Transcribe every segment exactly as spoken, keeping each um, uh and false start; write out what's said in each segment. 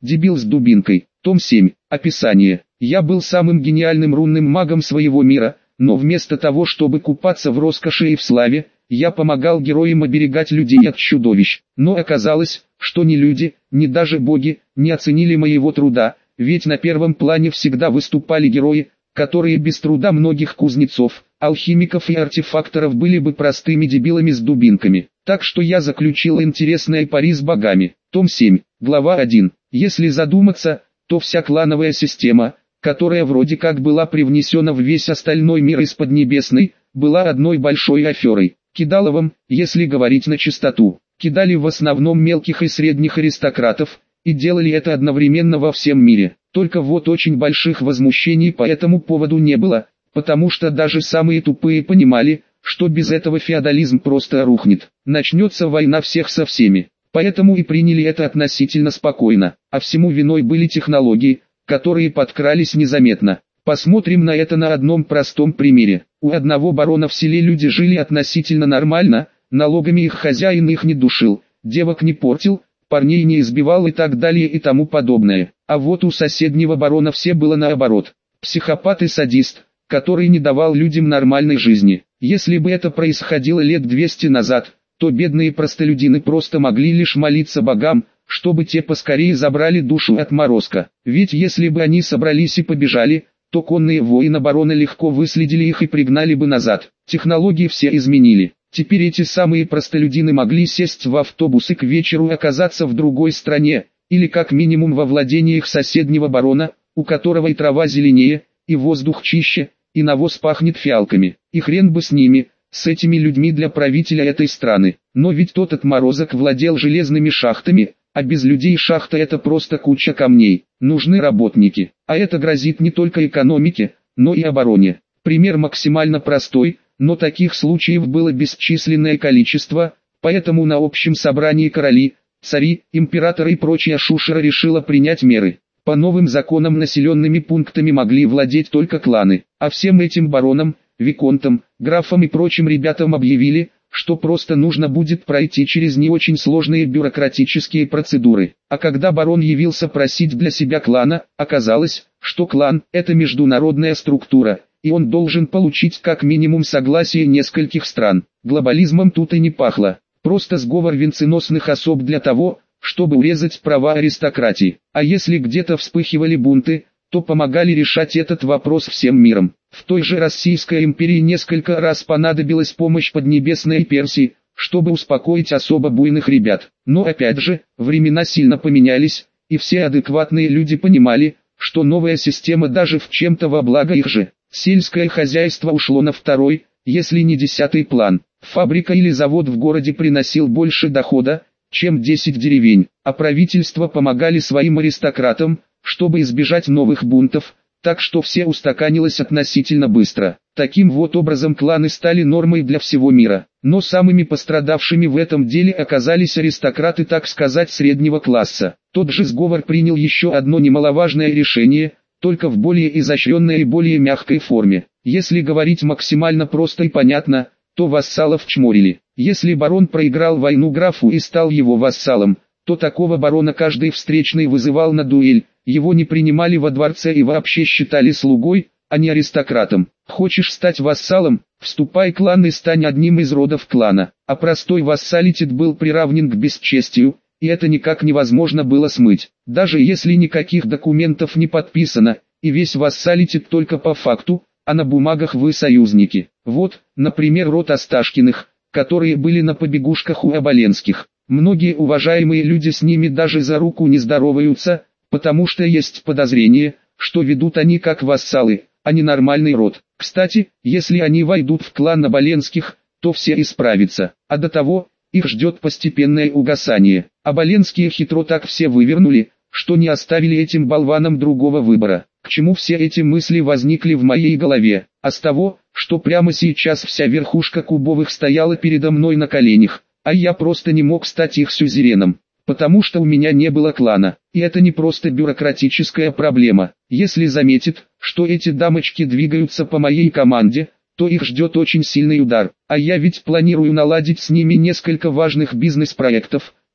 Дебил с дубинкой. Том семь. Описание. Я был самым гениальным рунным магом своего мира, но вместо того, чтобы купаться в роскоши и в славе, я помогал героям оберегать людей от чудовищ. Но оказалось, что ни люди, ни даже боги, не оценили моего труда, ведь на первом плане всегда выступали герои, которые без труда многих кузнецов, алхимиков и артефакторов были бы простыми дебилами с дубинками. Так что я заключил интересное пари с богами. Том семь. Глава один. Если задуматься, то вся клановая система, которая вроде как была привнесена в весь остальной мир из Поднебесной, была одной большой аферой. Кидаловым, если говорить на чистоту, кидали в основном мелких и средних аристократов, и делали это одновременно во всем мире. Только вот очень больших возмущений по этому поводу не было, потому что даже самые тупые понимали, что без этого феодализм просто рухнет. Начнется война всех со всеми. Поэтому и приняли это относительно спокойно, а всему виной были технологии, которые подкрались незаметно. Посмотрим на это на одном простом примере. У одного барона в селе люди жили относительно нормально, налогами их хозяин их не душил, девок не портил, парней не избивал и так далее и тому подобное. А вот у соседнего барона все было наоборот. Психопат и садист, который не давал людям нормальной жизни. Если бы это происходило лет двести назад, то бедные простолюдины просто могли лишь молиться богам, чтобы те поскорее забрали душу отморозка. Ведь если бы они собрались и побежали, то конные воины барона легко выследили их и пригнали бы назад. Технологии все изменили. Теперь эти самые простолюдины могли сесть в автобус и к вечеру оказаться в другой стране, или как минимум во владениях соседнего барона, у которого и трава зеленее, и воздух чище, и навоз пахнет фиалками. И хрен бы с ними, с этими людьми для правителя этой страны. Но ведь тот отморозок владел железными шахтами, а без людей шахта это просто куча камней. Нужны работники, а это грозит не только экономике, но и обороне. Пример максимально простой, но таких случаев было бесчисленное количество, поэтому на общем собрании короли, цари, императоры и прочая шушера решила принять меры. По новым законам населенными пунктами могли владеть только кланы, а всем этим баронам, виконтам, графам и прочим ребятам объявили, что просто нужно будет пройти через не очень сложные бюрократические процедуры. А когда барон явился просить для себя клана, оказалось, что клан – это международная структура, и он должен получить как минимум согласие нескольких стран. Глобализмом тут и не пахло, просто сговор венценосных особ для того, чтобы урезать права аристократии. А если где-то вспыхивали бунты, то помогали решать этот вопрос всем миром. В той же Российской империи несколько раз понадобилась помощь Поднебесной Персии, чтобы успокоить особо буйных ребят. Но опять же, времена сильно поменялись, и все адекватные люди понимали, что новая система даже в чем-то во благо их же. Сельское хозяйство ушло на второй, если не десятый план. Фабрика или завод в городе приносил больше дохода, чем десять деревень, а правительство помогали своим аристократам, чтобы избежать новых бунтов, так что все устаканилось относительно быстро. Таким вот образом кланы стали нормой для всего мира. Но самыми пострадавшими в этом деле оказались аристократы, так сказать, среднего класса. Тот же сговор принял еще одно немаловажное решение, только в более изощренной и более мягкой форме. Если говорить максимально просто и понятно, то вассалов чморили. Если барон проиграл войну графу и стал его вассалом, то такого барона каждый встречный вызывал на дуэль, его не принимали во дворце и вообще считали слугой, а не аристократом. Хочешь стать вассалом, вступай в клан и стань одним из родов клана. А простой вассалитет был приравнен к бесчестию, и это никак невозможно было смыть. Даже если никаких документов не подписано, и весь вассалитет только по факту, а на бумагах вы союзники. Вот, например, род Осташкиных, которые были на побегушках у Оболенских. Многие уважаемые люди с ними даже за руку не здороваются, потому что есть подозрение, что ведут они как вассалы, а не нормальный род. Кстати, если они войдут в клан Оболенских, то все исправятся, а до того, их ждет постепенное угасание. Оболенские хитро так все вывернули, что не оставили этим болванам другого выбора. К чему все эти мысли возникли в моей голове? А с того, что прямо сейчас вся верхушка Кубовых стояла передо мной на коленях, а я просто не мог стать их сюзереном, потому что у меня не было клана. И это не просто бюрократическая проблема. Если заметит, что эти дамочки двигаются по моей команде, то их ждет очень сильный удар. А я ведь планирую наладить с ними несколько важных бизнес-проектов,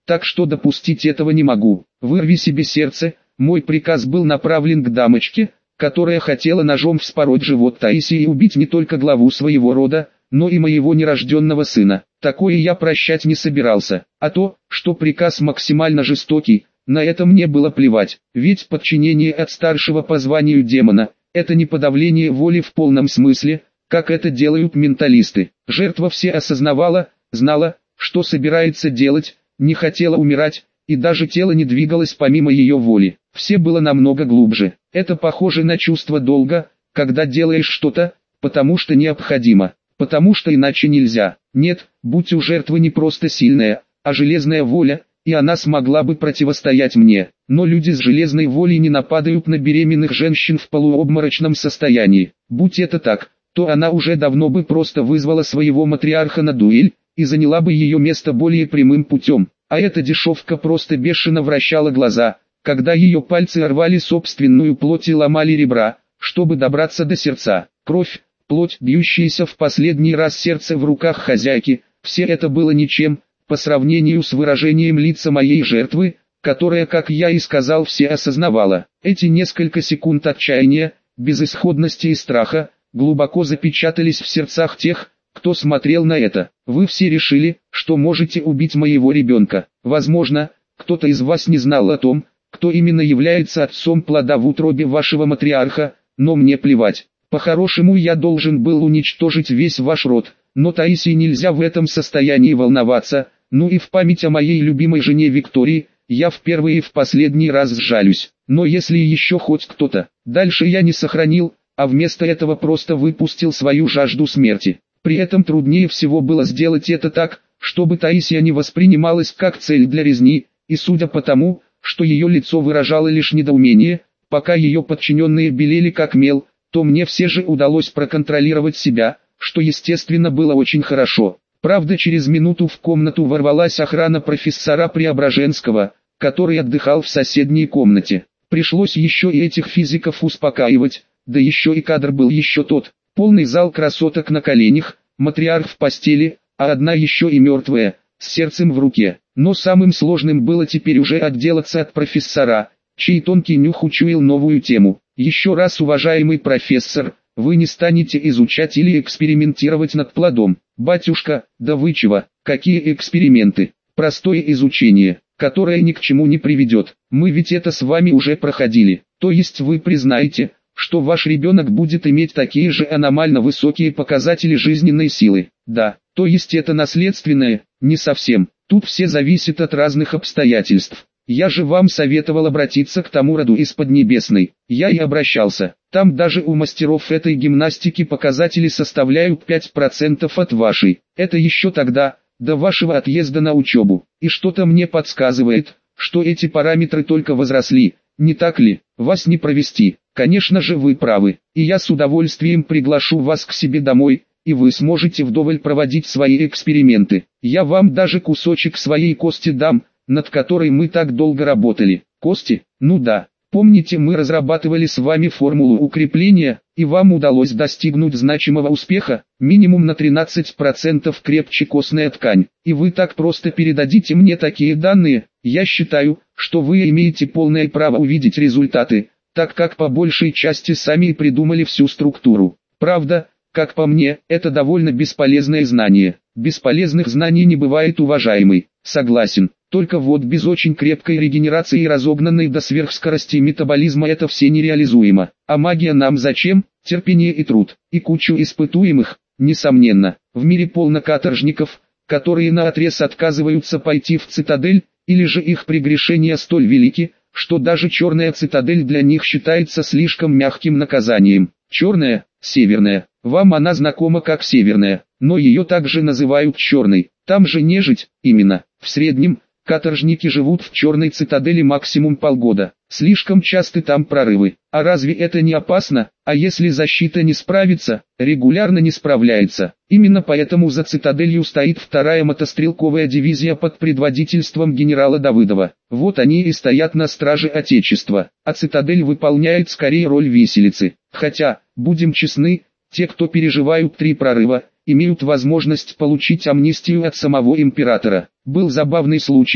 так что допустить этого не могу. Вырви себе сердце. Мой приказ был направлен к дамочке, которая хотела ножом вспороть живот Таисии и убить не только главу своего рода, но и моего нерожденного сына. Такое я прощать не собирался. А то, что приказ максимально жестокий, на это мне было плевать. Ведь подчинение от старшего по званию демона – это не подавление воли в полном смысле, как это делают менталисты. Жертва все осознавала, знала, что собирается делать, не хотела умирать, и даже тело не двигалось помимо ее воли. Все было намного глубже. Это похоже на чувство долга, когда делаешь что-то, потому что необходимо, потому что иначе нельзя. Нет, будь у жертвы не просто сильная, а железная воля, и она смогла бы противостоять мне. Но люди с железной волей не нападают на беременных женщин в полуобморочном состоянии. Будь это так, то она уже давно бы просто вызвала своего матриарха на дуэль, и заняла бы ее место более прямым путем. А эта дешевка просто бешено вращала глаза, когда ее пальцы рвали собственную плоть и ломали ребра, чтобы добраться до сердца. Кровь, плоть, бьющаяся в последний раз сердце в руках хозяйки, все это было ничем, по сравнению с выражением лица моей жертвы, которая, как я и сказал, все осознавала. Эти несколько секунд отчаяния, безысходности и страха, глубоко запечатались в сердцах тех, кто смотрел на это. Вы все решили, что можете убить моего ребенка. Возможно, кто-то из вас не знал о том, кто именно является отцом плода в утробе вашего матриарха, но мне плевать. По-хорошему я должен был уничтожить весь ваш род, но Таисии нельзя в этом состоянии волноваться, ну и в память о моей любимой жене Виктории, я в первый и в последний раз сжалюсь. Но если еще хоть кто-то, дальше я не сохранил, а вместо этого просто выпустил свою жажду смерти. При этом труднее всего было сделать это так, чтобы Таисия не воспринималась как цель для резни, и судя по тому, что ее лицо выражало лишь недоумение, пока ее подчиненные белели как мел, то мне все же удалось проконтролировать себя, что естественно было очень хорошо. Правда, через минуту в комнату ворвалась охрана профессора Преображенского, который отдыхал в соседней комнате. Пришлось еще и этих физиков успокаивать, да еще и кадр был еще тот. Полный зал красоток на коленях, матриарх в постели, а одна еще и мертвая, с сердцем в руке. Но самым сложным было теперь уже отделаться от профессора, чей тонкий нюх учуял новую тему. Еще раз, уважаемый профессор, вы не станете изучать или экспериментировать над плодом. Батюшка, да вы чего, какие эксперименты? Простое изучение, которое ни к чему не приведет. Мы ведь это с вами уже проходили. То есть вы признаете, что ваш ребенок будет иметь такие же аномально высокие показатели жизненной силы? Да, то есть это наследственное? Не совсем. Тут все зависит от разных обстоятельств. Я же вам советовал обратиться к тому роду из Поднебесной. Я и обращался. Там даже у мастеров этой гимнастики показатели составляют пять процентов от вашей. Это еще тогда, до вашего отъезда на учебу. И что-то мне подсказывает, что эти параметры только возросли. Не так ли? Вас не провести. Конечно же вы правы. И я с удовольствием приглашу вас к себе домой, и вы сможете вдоволь проводить свои эксперименты. Я вам даже кусочек своей кости дам, над которой мы так долго работали. Кости? Ну да. Помните, мы разрабатывали с вами формулу укрепления, и вам удалось достигнуть значимого успеха, минимум на тринадцать процентов крепче костная ткань. И вы так просто передадите мне такие данные? Я считаю, что вы имеете полное право увидеть результаты, так как по большей части сами и придумали всю структуру. Правда, как по мне, это довольно бесполезное знание. Бесполезных знаний не бывает, уважаемый. Согласен. Только вот без очень крепкой регенерации и разогнанной до сверхскорости метаболизма это все нереализуемо. А магия нам зачем? Терпение и труд. И кучу испытуемых, несомненно. В мире полно каторжников, которые наотрез отказываются пойти в цитадель, или же их прегрешения столь велики, что даже черная цитадель для них считается слишком мягким наказанием. Черная, северная. Вам она знакома как северная, но ее также называют черной. Там же нежить, именно. В среднем, каторжники живут в черной цитадели максимум полгода. Слишком часты там прорывы. А разве это не опасно? А если защита не справится, регулярно не справляется. Именно поэтому за цитаделью стоит вторая мотострелковая дивизия под предводительством генерала Давыдова. Вот они и стоят на страже Отечества. А цитадель выполняет скорее роль виселицы. Хотя, будем честны, те, кто переживают три прорыва, имеют возможность получить амнистию от самого императора. Был забавный случай,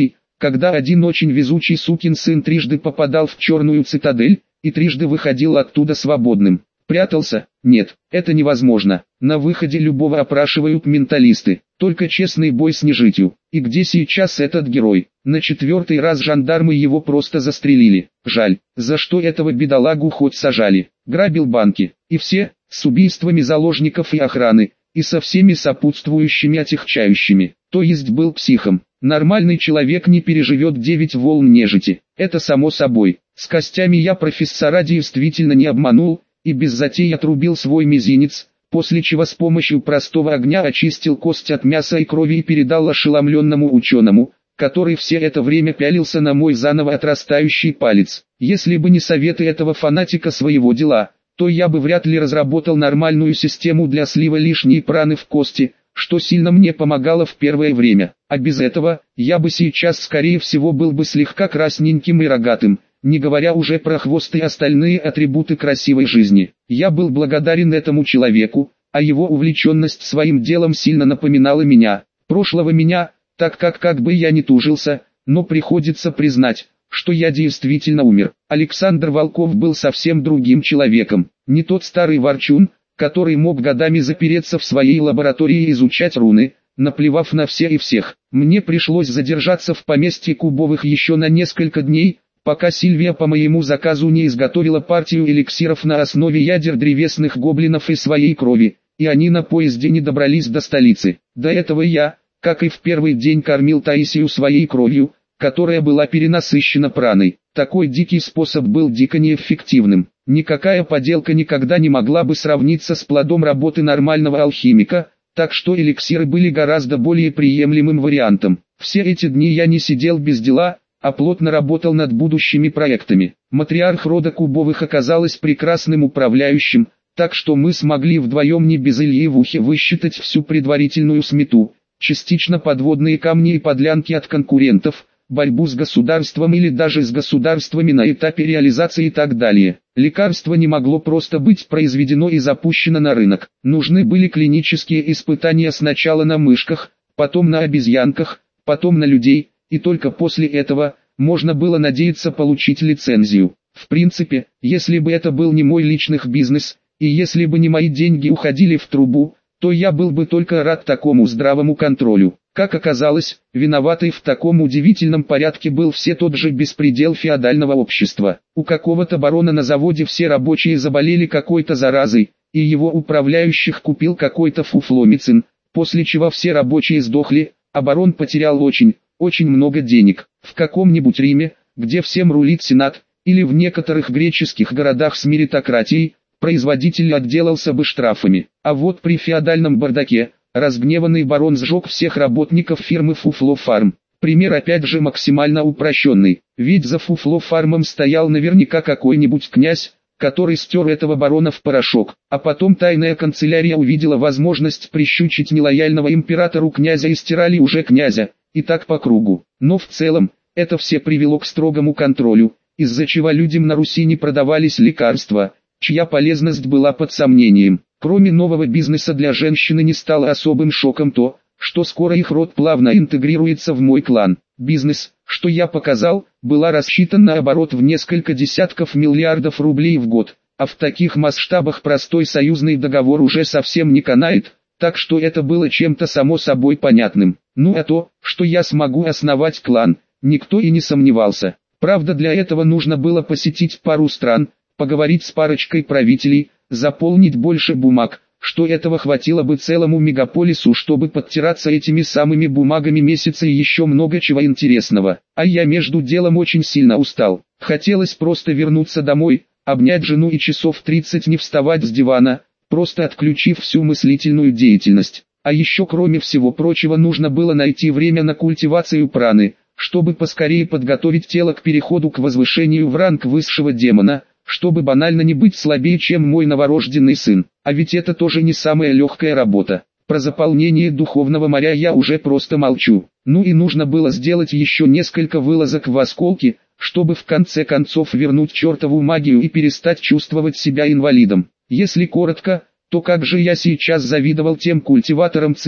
когда один очень везучий сукин сын трижды попадал в черную цитадель, и трижды выходил оттуда свободным. Прятался? Нет, это невозможно. На выходе любого опрашивают менталисты. Только честный бой с нежитью. И где сейчас этот герой? На четвертый раз жандармы его просто застрелили. Жаль, за что этого бедолагу хоть сажали. Грабил банки. И все, с убийствами заложников и охраны, и со всеми сопутствующими отягчающими. То есть был психом. Нормальный человек не переживет девять волн нежити. Это само собой. С костями я профессора действительно не обманул, и без затей отрубил свой мизинец, после чего с помощью простого огня очистил кость от мяса и крови и передал ошеломленному ученому, который все это время пялился на мой заново отрастающий палец. Если бы не советы этого фанатика своего дела, то я бы вряд ли разработал нормальную систему для слива лишней праны в кости, что сильно мне помогало в первое время. А без этого, я бы сейчас скорее всего был бы слегка красненьким и рогатым, не говоря уже про хвост и остальные атрибуты красивой жизни. Я был благодарен этому человеку, а его увлеченность своим делом сильно напоминала меня, прошлого меня, так как как бы я ни тужился, но приходится признать, что я действительно умер. Александр Волков был совсем другим человеком, не тот старый ворчун, который мог годами запереться в своей лаборатории и изучать руны, наплевав на все и всех. Мне пришлось задержаться в поместье Кубовых еще на несколько дней, пока Сильвия по моему заказу не изготовила партию эликсиров на основе ядер древесных гоблинов и своей крови, и они на поезде не добрались до столицы. До этого я, как и в первый день, кормил Таисию своей кровью, которая была перенасыщена праной. Такой дикий способ был дико неэффективным. Никакая поделка никогда не могла бы сравниться с плодом работы нормального алхимика, так что эликсиры были гораздо более приемлемым вариантом. Все эти дни я не сидел без дела, а плотно работал над будущими проектами. Матриарх рода Кубовых оказалась прекрасным управляющим, так что мы смогли вдвоем не без Ильи в ухе высчитать всю предварительную смету, частично подводные камни и подлянки от конкурентов, борьбу с государством или даже с государствами на этапе реализации и так далее. Лекарство не могло просто быть произведено и запущено на рынок. Нужны были клинические испытания сначала на мышках, потом на обезьянках, потом на людей, и только после этого можно было надеяться получить лицензию. В принципе, если бы это был не мой личный бизнес, и если бы не мои деньги уходили в трубу, то я был бы только рад такому здравому контролю. Как оказалось, виноватый в таком удивительном порядке был все тот же беспредел феодального общества. У какого-то барона на заводе все рабочие заболели какой-то заразой, и его управляющих купил какой-то фуфломицин, после чего все рабочие сдохли, а барон потерял очень, очень много денег. В каком-нибудь Риме, где всем рулит сенат, или в некоторых греческих городах с меритократией, производитель отделался бы штрафами. А вот при феодальном бардаке, разгневанный барон сжег всех работников фирмы Фуфло Фарм. Пример опять же максимально упрощенный, ведь за Фуфло Фармом стоял наверняка какой-нибудь князь, который стер этого барона в порошок. А потом тайная канцелярия увидела возможность прищучить нелояльного императору князя и стирали уже князя, и так по кругу. Но в целом, это все привело к строгому контролю, из-за чего людям на Руси не продавались лекарства, чья полезность была под сомнением. Кроме нового бизнеса для женщины не стало особым шоком то, что скоро их род плавно интегрируется в мой клан. Бизнес, что я показал, была рассчитан на оборот в несколько десятков миллиардов рублей в год, а в таких масштабах простой союзный договор уже совсем не канает, так что это было чем-то само собой понятным. Ну а то, что я смогу основать клан, никто и не сомневался. Правда, для этого нужно было посетить пару стран, поговорить с парочкой правителей, заполнить больше бумаг, что этого хватило бы целому мегаполису, чтобы подтираться этими самыми бумагами месяца и еще много чего интересного. А я между делом очень сильно устал. Хотелось просто вернуться домой, обнять жену и часов тридцать не вставать с дивана, просто отключив всю мыслительную деятельность. А еще кроме всего прочего нужно было найти время на культивацию праны, чтобы поскорее подготовить тело к переходу к возвышению в ранг высшего демона, чтобы банально не быть слабее, чем мой новорожденный сын. А ведь это тоже не самая легкая работа. Про заполнение духовного моря я уже просто молчу. Ну и нужно было сделать еще несколько вылазок в осколки, чтобы в конце концов вернуть чертову магию и перестать чувствовать себя инвалидом. Если коротко, то как же я сейчас завидовал тем культиваторам ЦИ,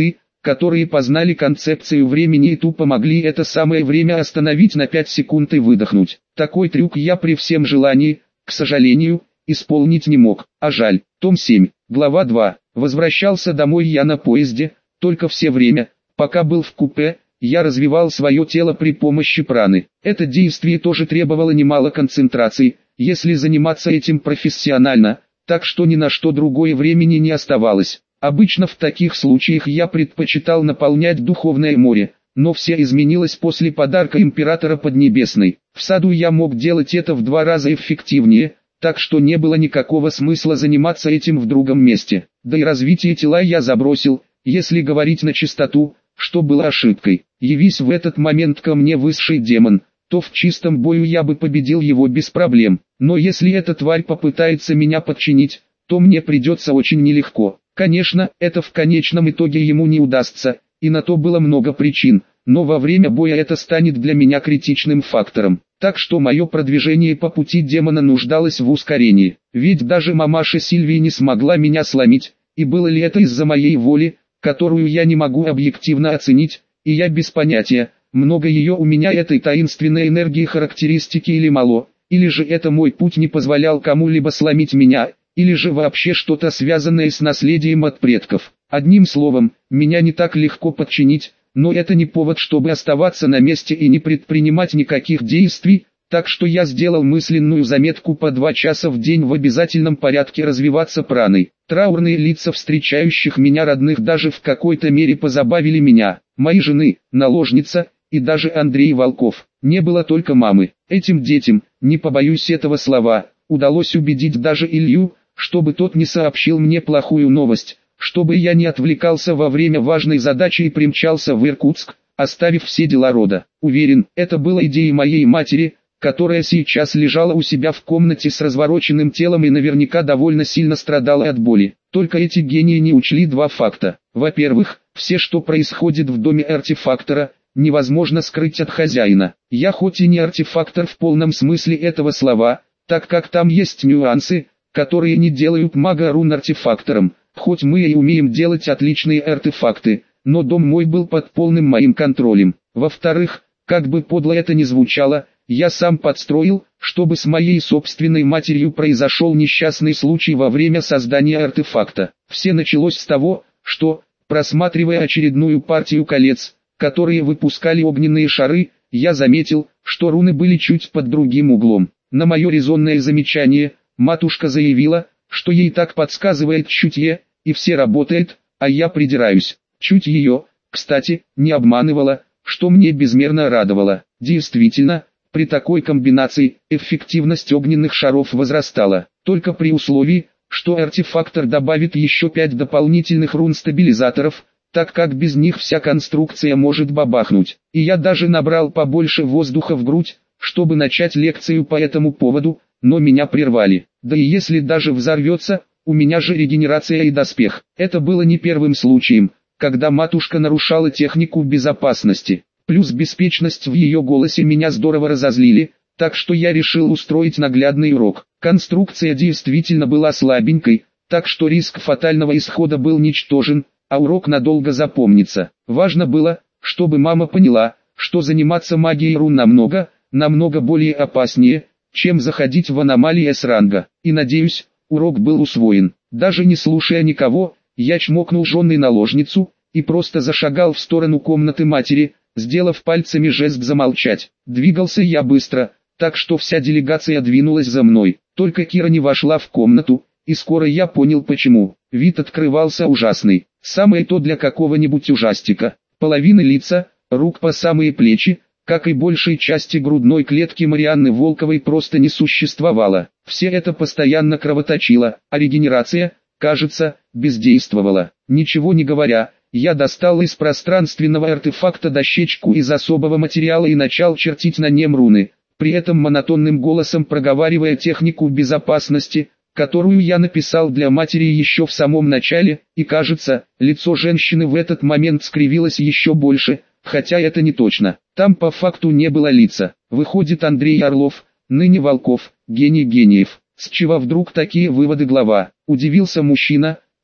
которые познали концепцию времени и тупо могли это самое время остановить на пять секунд и выдохнуть. Такой трюк я при всем желании, к сожалению, исполнить не мог, а жаль. Том семь, глава два. Возвращался домой я на поезде, только все время, пока был в купе, я развивал свое тело при помощи праны. Это действие тоже требовало немало концентрации, если заниматься этим профессионально, так что ни на что другое времени не оставалось. Обычно в таких случаях я предпочитал наполнять духовное море, но все изменилось после подарка императора Поднебесной. В саду я мог делать это в два раза эффективнее, так что не было никакого смысла заниматься этим в другом месте. Да и развитие тела я забросил, если говорить на чистоту, что было ошибкой. Явись в этот момент ко мне высший демон, то в чистом бою я бы победил его без проблем. Но если эта тварь попытается меня подчинить, то мне придется очень нелегко. Конечно, это в конечном итоге ему не удастся, и на то было много причин, но во время боя это станет для меня критичным фактором. Так что мое продвижение по пути демона нуждалось в ускорении. Ведь даже мамаша Сильвия не смогла меня сломить, и было ли это из-за моей воли, которую я не могу объективно оценить, и я без понятия, много ее у меня этой таинственной энергии характеристики или мало, или же это мой путь не позволял кому-либо сломить меня, или же вообще что-то связанное с наследием от предков. Одним словом, меня не так легко подчинить, но это не повод, чтобы оставаться на месте и не предпринимать никаких действий, так что я сделал мысленную заметку по два часа в день в обязательном порядке развиваться праной. Траурные лица встречающих меня родных даже в какой-то мере позабавили меня, моей жены, наложница, и даже Андрей Волков. Не было только мамы. Этим детям, не побоюсь этого слова, удалось убедить даже Илью, чтобы тот не сообщил мне плохую новость, чтобы я не отвлекался во время важной задачи и примчался в Иркутск, оставив все дела рода. Уверен, это была идея моей матери, которая сейчас лежала у себя в комнате с развороченным телом и наверняка довольно сильно страдала от боли. Только эти гении не учли два факта. Во-первых, все, что происходит в доме артефактора, невозможно скрыть от хозяина. Я хоть и не артефактор в полном смысле этого слова, так как там есть нюансы, которые не делают мага рун артефактором, хоть мы и умеем делать отличные артефакты, но дом мой был под полным моим контролем. Во-вторых, как бы подло это ни звучало, я сам подстроил, чтобы с моей собственной матерью произошел несчастный случай во время создания артефакта. Все началось с того, что, просматривая очередную партию колец, которые выпускали огненные шары, я заметил, что руны были чуть под другим углом. На мое резонное замечание, матушка заявила, что ей так подсказывает чутье, и все работает, а я придираюсь. Чуть ее, кстати, не обманывала, что мне безмерно радовало. Действительно, при такой комбинации эффективность огненных шаров возрастала, только при условии, что артефактор добавит еще пять дополнительных рун-стабилизаторов, так как без них вся конструкция может бабахнуть. И я даже набрал побольше воздуха в грудь, чтобы начать лекцию по этому поводу, но меня прервали. Да и если даже взорвется, у меня же регенерация и доспех. Это было не первым случаем, когда матушка нарушала технику безопасности. Плюс беспечность в ее голосе меня здорово разозлили, так что я решил устроить наглядный урок. Конструкция действительно была слабенькой, так что риск фатального исхода был ничтожен, а урок надолго запомнится. Важно было, чтобы мама поняла, что заниматься магией рун намного, намного более опаснее, чем заходить в аномалии С-ранга. И надеюсь, урок был усвоен. Даже не слушая никого, я чмокнул женой наложницу и просто зашагал в сторону комнаты матери, сделав пальцами жест замолчать. Двигался я быстро, так что вся делегация двинулась за мной. Только Кира не вошла в комнату, и скоро я понял почему. Вид открывался ужасный. Самое то для какого-нибудь ужастика. Половина лица, рук по самые плечи, как и большей части грудной клетки Марианны Волковой просто не существовало. Все это постоянно кровоточило, а регенерация, кажется, бездействовала. Ничего не говоря, я достал из пространственного артефакта дощечку из особого материала и начал чертить на нем руны, при этом монотонным голосом проговаривая технику безопасности, которую я написал для матери еще в самом начале, и кажется, лицо женщины в этот момент скривилось еще больше, хотя это не точно. Там по факту не было лица. Выходит, Андрей Орлов, ныне Волков, гений гениев. С чего вдруг такие выводы, глава? Удивился мужчина,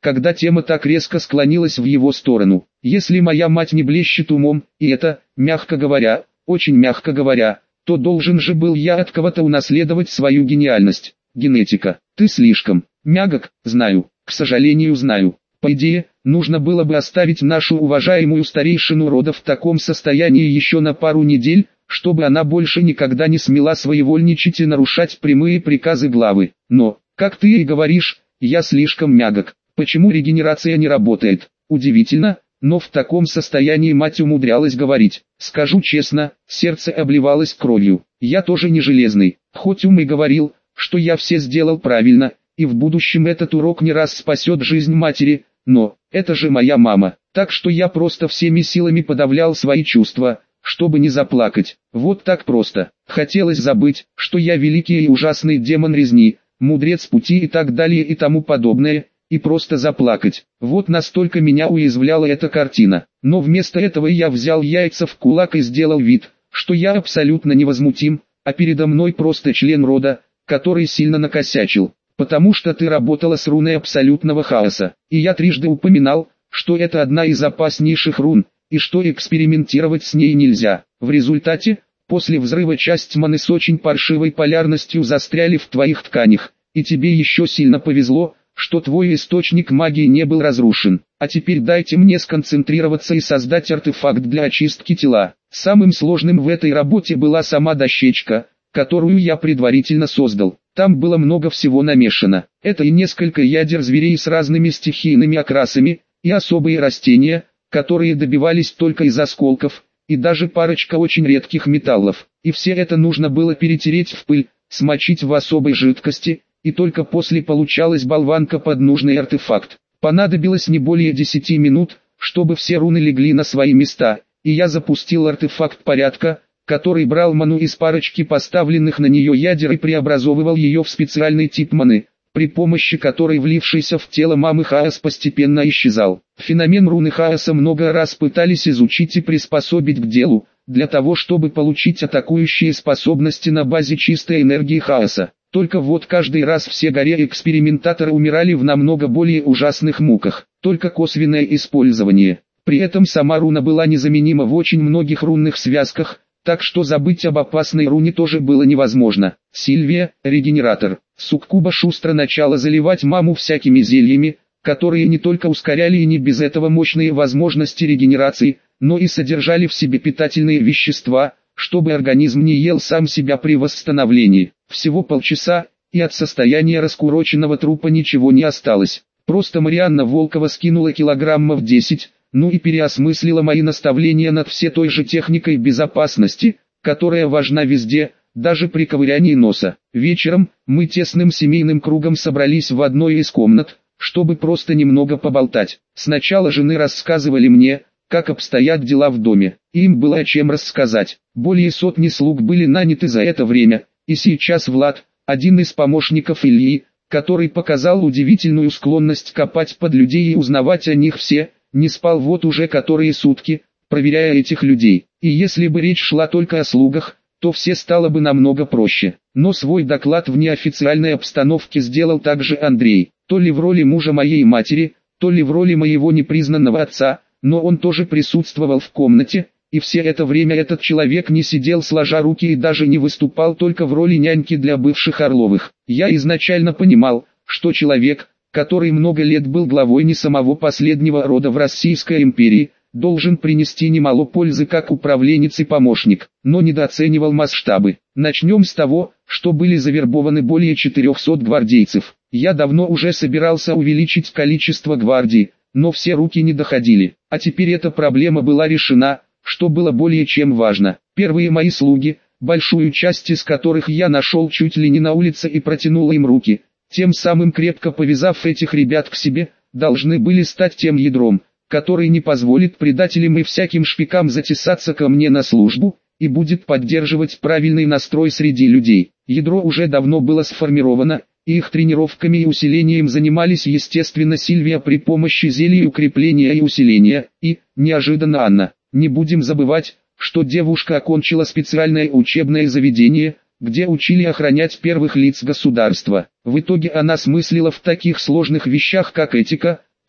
когда тема так резко склонилась в его сторону. Если моя мать не блещет умом, и это, мягко говоря, очень мягко говоря, то должен же был я от кого-то унаследовать свою гениальность. Генетика. Ты слишком мягок, знаю, к сожалению знаю. По идее, нужно было бы оставить нашу уважаемую старейшину рода в таком состоянии еще на пару недель, чтобы она больше никогда не смела своевольничать и нарушать прямые приказы главы. Но, как ты и говоришь, я слишком мягок. Почему регенерация не работает? Удивительно, но в таком состоянии мать умудрялась говорить. Скажу честно, сердце обливалось кровью. Я тоже не железный, хоть ум и говорил, что я все сделал правильно, и в будущем этот урок не раз спасет жизнь матери, но, это же моя мама, так что я просто всеми силами подавлял свои чувства, чтобы не заплакать. Вот так просто. Хотелось забыть, что я великий и ужасный демон резни, мудрец пути и так далее и тому подобное, и просто заплакать. Вот настолько меня уязвляла эта картина. Но вместо этого я взял яйца в кулак и сделал вид, что я абсолютно невозмутим, а передо мной просто член рода, который сильно накосячил. Потому что ты работала с руной абсолютного хаоса, и я трижды упоминал, что это одна из опаснейших рун, и что экспериментировать с ней нельзя. В результате, после взрыва часть маны с очень паршивой полярностью застряли в твоих тканях, и тебе еще сильно повезло, что твой источник магии не был разрушен. А теперь дайте мне сконцентрироваться и создать артефакт для очистки тела. Самым сложным в этой работе была сама дощечка, которую я предварительно создал. Там было много всего намешано. Это и несколько ядер зверей с разными стихийными окрасами, и особые растения, которые добивались только из осколков, и даже парочка очень редких металлов. И все это нужно было перетереть в пыль, смочить в особой жидкости, и только после получалась болванка под нужный артефакт. Понадобилось не более десяти минут, чтобы все руны легли на свои места, и я запустил артефакт порядка, который брал ману из парочки поставленных на нее ядер и преобразовывал ее в специальный тип маны, при помощи которой влившийся в тело мамы хаос постепенно исчезал. Феномен руны хаоса много раз пытались изучить и приспособить к делу, для того чтобы получить атакующие способности на базе чистой энергии хаоса. Только вот каждый раз все горе-экспериментаторы умирали в намного более ужасных муках, только косвенное использование. При этом сама руна была незаменима в очень многих рунных связках, так что забыть об опасной руне тоже было невозможно. Сильвия, регенератор. Суккуба шустро начала заливать маму всякими зельями, которые не только ускоряли и не без этого мощные возможности регенерации, но и содержали в себе питательные вещества, чтобы организм не ел сам себя при восстановлении. Всего полчаса, и от состояния раскуроченного трупа ничего не осталось. Просто Марианна Волкова скинула килограммов десять, ну и переосмыслила мои наставления над все той же техникой безопасности, которая важна везде, даже при ковырянии носа. Вечером, мы тесным семейным кругом собрались в одной из комнат, чтобы просто немного поболтать. Сначала жены рассказывали мне, как обстоят дела в доме, и им было о чем рассказать. Более сотни слуг были наняты за это время, и сейчас Влад, один из помощников Ильи, который показал удивительную склонность копать под людей и узнавать о них все, не спал вот уже которые сутки, проверяя этих людей. И если бы речь шла только о слугах, то все стало бы намного проще. Но свой доклад в неофициальной обстановке сделал также Андрей, то ли в роли мужа моей матери, то ли в роли моего непризнанного отца, но он тоже присутствовал в комнате, и все это время этот человек не сидел сложа руки и даже не выступал только в роли няньки для бывших Орловых. Я изначально понимал, что человек, который много лет был главой не самого последнего рода в Российской империи, должен принести немало пользы как управленец и помощник, но недооценивал масштабы. Начнем с того, что были завербованы более четырехсот гвардейцев. Я давно уже собирался увеличить количество гвардии, но все руки не доходили, а теперь эта проблема была решена, что было более чем важно. Первые мои слуги, большую часть из которых я нашел чуть ли не на улице и протянул им руки, тем самым крепко повязав этих ребят к себе, должны были стать тем ядром, который не позволит предателям и всяким шпикам затесаться ко мне на службу, и будет поддерживать правильный настрой среди людей. Ядро уже давно было сформировано, и их тренировками и усилением занимались естественно Сильвия при помощи зелий укрепления и усиления, и, неожиданно Анна. Не будем забывать, что девушка окончила специальное учебное заведение, где учили охранять первых лиц государства. В итоге она смыслила в таких сложных вещах как этика,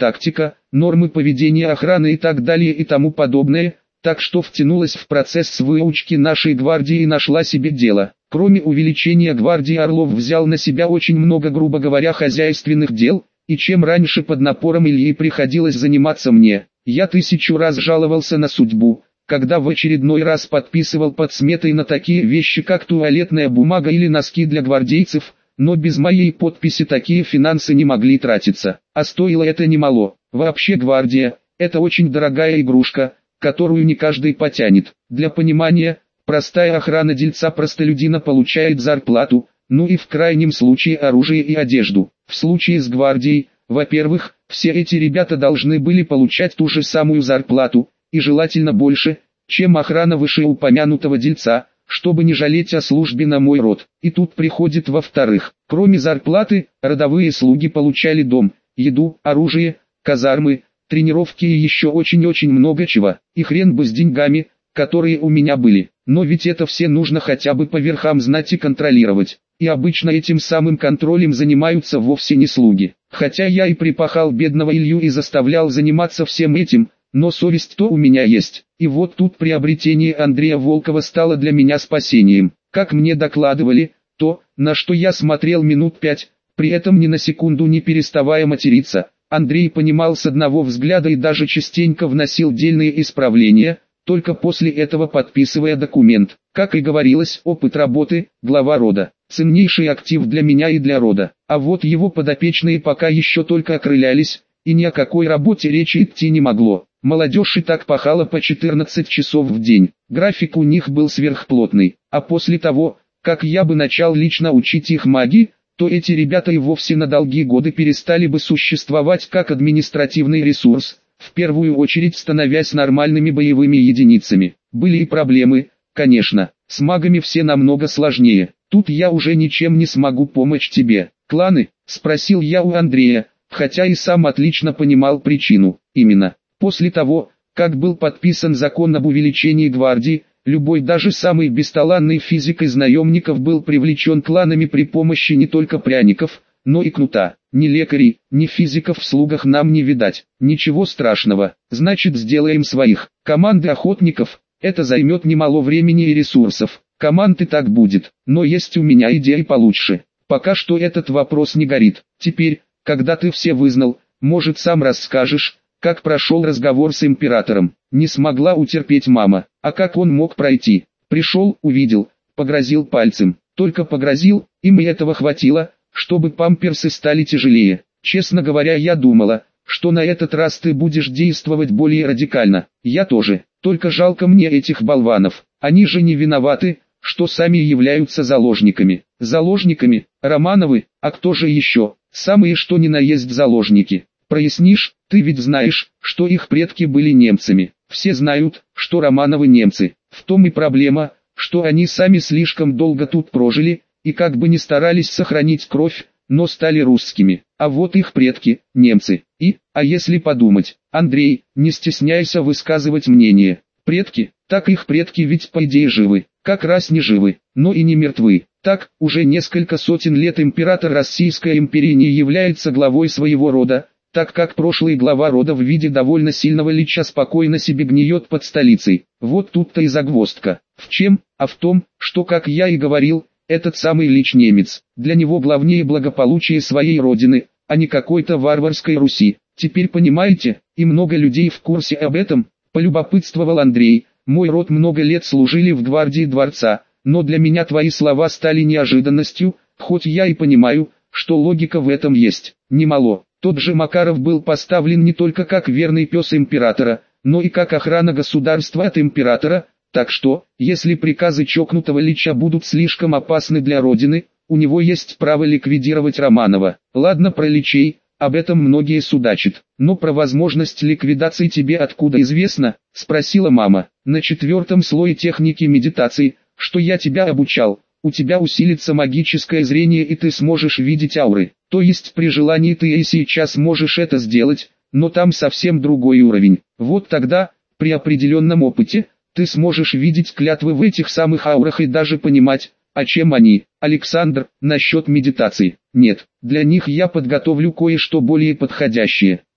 тактика, нормы поведения охраны и так далее и тому подобное, так что втянулась в процесс выучки нашей гвардии и нашла себе дело. Кроме увеличения гвардии, Орлов взял на себя очень много, грубо говоря, хозяйственных дел, и чем раньше под напором Ильи приходилось заниматься мне, я тысячу раз жаловался на судьбу, когда в очередной раз подписывал под сметой на такие вещи, как туалетная бумага или носки для гвардейцев, но без моей подписи такие финансы не могли тратиться, а стоило это немало. Вообще гвардия – это очень дорогая игрушка, которую не каждый потянет. Для понимания, простая охрана дельца-простолюдина получает зарплату, ну и в крайнем случае оружие и одежду. В случае с гвардией, во-первых, все эти ребята должны были получать ту же самую зарплату, и желательно больше, чем охрана вышеупомянутого дельца, чтобы не жалеть о службе на мой род. И тут приходит во-вторых, кроме зарплаты, родовые слуги получали дом, еду, оружие, казармы, тренировки и еще очень-очень много чего. И хрен бы с деньгами, которые у меня были. Но ведь это все нужно хотя бы по верхам знать и контролировать. И обычно этим самым контролем занимаются вовсе не слуги. Хотя я и припахал бедного Илью и заставлял заниматься всем этим, но совесть-то у меня есть. И вот тут приобретение Андрея Волкова стало для меня спасением. Как мне докладывали, то, на что я смотрел минут пять, при этом ни на секунду не переставая материться, Андрей понимал с одного взгляда и даже частенько вносил дельные исправления, только после этого подписывая документ. Как и говорилось, опыт работы, глава рода, ценнейший актив для меня и для рода. А вот его подопечные пока еще только окрылялись, и ни о какой работе речи идти не могло. Молодежь и так пахала по четырнадцать часов в день, график у них был сверхплотный, а после того, как я бы начал лично учить их магии, то эти ребята и вовсе на долгие годы перестали бы существовать как административный ресурс, в первую очередь становясь нормальными боевыми единицами. Были и проблемы, конечно, с магами все намного сложнее, тут я уже ничем не смогу помочь тебе. Кланы? Спросил я у Андрея, хотя и сам отлично понимал причину. Именно, после того, как был подписан закон об увеличении гвардии, любой даже самый бесталанный физик из наемников был привлечен кланами при помощи не только пряников, но и кнута. Ни лекарей, ни физиков в слугах нам не видать. Ничего страшного, значит сделаем своих. Команды охотников, это займет немало времени и ресурсов. Команд и так будет, но есть у меня идеи получше. Пока что этот вопрос не горит. Теперь, когда ты все вызнал, может сам расскажешь, как прошел разговор с императором. Не смогла утерпеть мама. А как он мог пройти? Пришел, увидел, погрозил пальцем. Только погрозил, им и этого хватило, чтобы памперсы стали тяжелее. Честно говоря, я думала, что на этот раз ты будешь действовать более радикально. Я тоже. Только жалко мне этих болванов. Они же не виноваты, что сами являются заложниками. Заложниками? Романовы? А кто же еще? Самые что ни на есть заложники. Прояснишь, ты ведь знаешь, что их предки были немцами. Все знают, что Романовы немцы. В том и проблема, что они сами слишком долго тут прожили, и как бы ни старались сохранить кровь, но стали русскими. А вот их предки, немцы. И, а если подумать, Андрей, не стесняйся высказывать мнение. Предки, так их предки ведь по идее живы, как раз не живы, но и не мертвы. Так, уже несколько сотен лет император Российской империи не является главой своего рода, так как прошлый глава рода в виде довольно сильного лича спокойно себе гниет под столицей. Вот тут-то и загвоздка. В чем? А в том, что, как я и говорил, этот самый лич немец. Для него главнее благополучие своей родины, а не какой-то варварской Руси. Теперь понимаете, и много людей в курсе об этом, полюбопытствовал Андрей. Мой род много лет служили в гвардии дворца, но для меня твои слова стали неожиданностью, хоть я и понимаю, что логика в этом есть. Немало. Тот же Макаров был поставлен не только как верный пес императора, но и как охрана государства от императора, так что, если приказы чокнутого лича будут слишком опасны для родины, у него есть право ликвидировать Романова. Ладно про личей, об этом многие судачат, но про возможность ликвидации тебе откуда известно, спросила мама. На четвертом слое техники медитации, что я тебя обучал, у тебя усилится магическое зрение и ты сможешь видеть ауры. То есть при желании ты и сейчас можешь это сделать, но там совсем другой уровень. Вот тогда, при определенном опыте, ты сможешь видеть клятвы в этих самых аурах и даже понимать, о чем они. Александр, насчет медитации. Нет, для них я подготовлю кое-что более подходящее.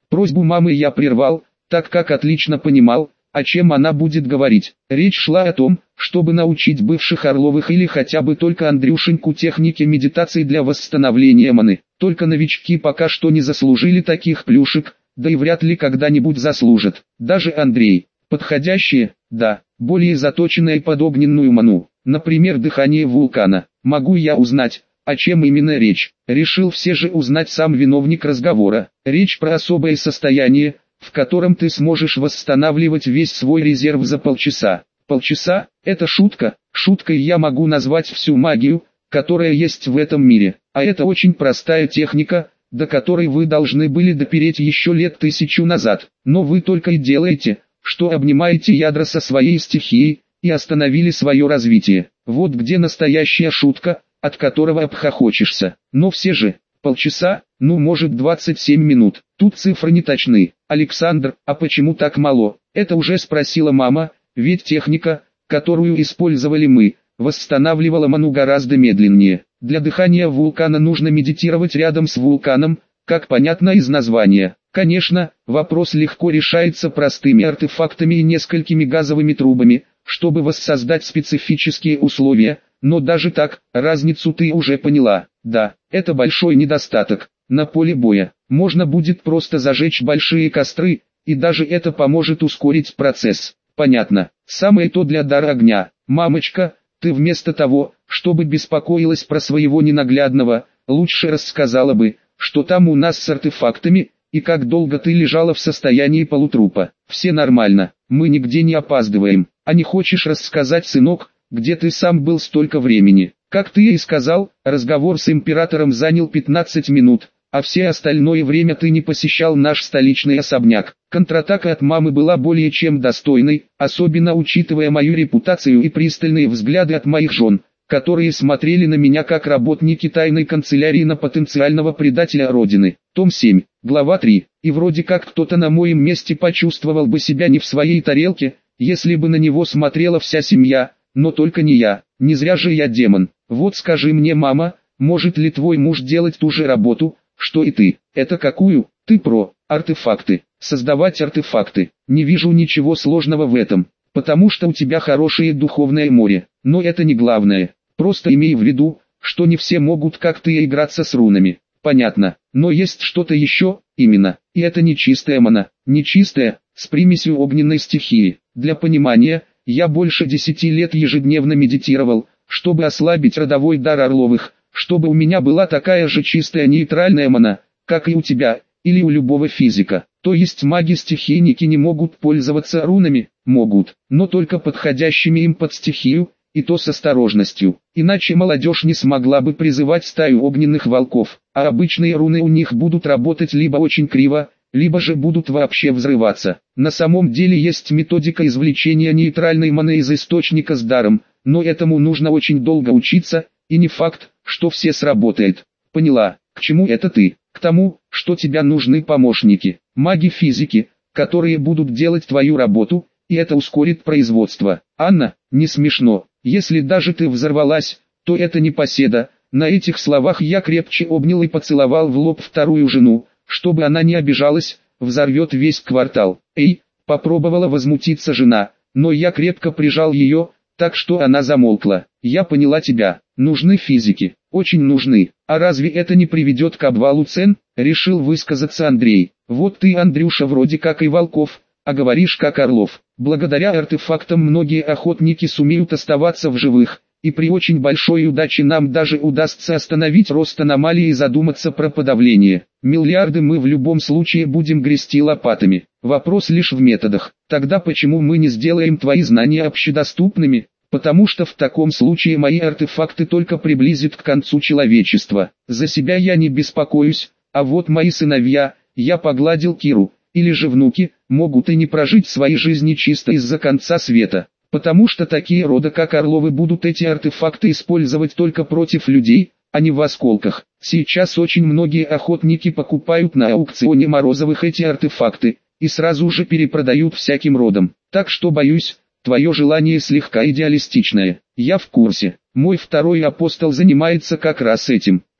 Просьбу мамы я прервал, так как отлично понимал, о чем она будет говорить. Речь шла о том, чтобы научить бывших Орловых или хотя бы только Андрюшеньку технике медитации для восстановления маны. Только новички пока что не заслужили таких плюшек, да и вряд ли когда-нибудь заслужат. Даже Андрей. Подходящие, да, более заточенные под огненную ману. Например, дыхание вулкана. Могу я узнать, о чем именно речь? Решил все же узнать сам виновник разговора. Речь про особое состояние, в котором ты сможешь восстанавливать весь свой резерв за полчаса. Полчаса – это шутка. Шуткой я могу назвать всю магию, которая есть в этом мире. А это очень простая техника, до которой вы должны были допереть еще лет тысячу назад. Но вы только и делаете, что обнимаете ядра со своей стихией, и остановили свое развитие. Вот где настоящая шутка, от которого обхохочешься. Но все же, полчаса, ну может двадцать семь минут. Тут цифры не точны. Александр, а почему так мало? Это уже спросила мама, ведь техника, которую использовали мы, восстанавливала ману гораздо медленнее. Для дыхания вулкана нужно медитировать рядом с вулканом, как понятно из названия. Конечно, вопрос легко решается простыми артефактами и несколькими газовыми трубами, чтобы воссоздать специфические условия, но даже так, разницу ты уже поняла. Да, это большой недостаток. На поле боя можно будет просто зажечь большие костры, и даже это поможет ускорить процесс. Понятно, самое то для дара огня. Мамочка, ты вместо того, чтобы беспокоилась про своего ненаглядного, лучше рассказала бы, что там у нас с артефактами, и как долго ты лежала в состоянии полутрупа. Все нормально, мы нигде не опаздываем. А не хочешь рассказать, сынок, где ты сам был столько времени? Как ты и сказал, разговор с императором занял пятнадцать минут, а все остальное время ты не посещал наш столичный особняк. Контратака от мамы была более чем достойной, особенно учитывая мою репутацию и пристальные взгляды от моих жен, которые смотрели на меня как работники тайной канцелярии на потенциального предателя Родины. Том семь, глава три. И вроде как кто-то на моем месте почувствовал бы себя не в своей тарелке, если бы на него смотрела вся семья, но только не я. Не зря же я демон. Вот скажи мне, мама, может ли твой муж делать ту же работу, что и ты? Это какую? Ты про артефакты. Создавать артефакты. Не вижу ничего сложного в этом, потому что у тебя хорошее духовное море. Но это не главное. Просто имей в виду, что не все могут как ты играться с рунами. Понятно. Но есть что-то еще, именно. И это не чистая мана. Не чистая, с примесью огненной стихии. Для понимания, я больше десяти лет ежедневно медитировал, чтобы ослабить родовой дар Орловых, чтобы у меня была такая же чистая нейтральная мана, как и у тебя, или у любого физика. То есть маги-стихийники не могут пользоваться рунами? Могут, но только подходящими им под стихию, и то с осторожностью. Иначе молодежь не смогла бы призывать стаю огненных волков, а обычные руны у них будут работать либо очень криво, либо же будут вообще взрываться. На самом деле есть методика извлечения нейтральной маны из источника с даром, но этому нужно очень долго учиться, и не факт, что все сработает. Поняла, к чему это ты? К тому, что тебе нужны помощники, маги-физики, которые будут делать твою работу, и это ускорит производство. Анна, не смешно, если даже ты взорвалась, то это не поседа. На этих словах я крепче обнял и поцеловал в лоб вторую жену, чтобы она не обижалась, взорвет весь квартал. Эй, попробовала возмутиться жена, но я крепко прижал ее, так что она замолкла. Я поняла тебя, нужны физики, очень нужны. А разве это не приведет к обвалу цен? Решил высказаться Андрей. Вот ты, Андрюша, вроде как и Волков, а говоришь как Орлов. Благодаря артефактам многие охотники сумеют оставаться в живых, и при очень большой удаче нам даже удастся остановить рост аномалии и задуматься про подавление. Миллиарды мы в любом случае будем грести лопатами. Вопрос лишь в методах. Тогда почему мы не сделаем твои знания общедоступными? Потому что в таком случае мои артефакты только приблизят к концу человечества. За себя я не беспокоюсь, а вот мои сыновья, я погладил Киру, или же внуки, могут и не прожить свои жизни чисто из-за конца света. Потому что такие рода как Орловы будут эти артефакты использовать только против людей, а не в осколках. Сейчас очень многие охотники покупают на аукционе Морозовых эти артефакты, и сразу же перепродают всяким родом. Так что боюсь, твое желание слегка идеалистичное. Я в курсе. Мой второй апостол занимается как раз этим.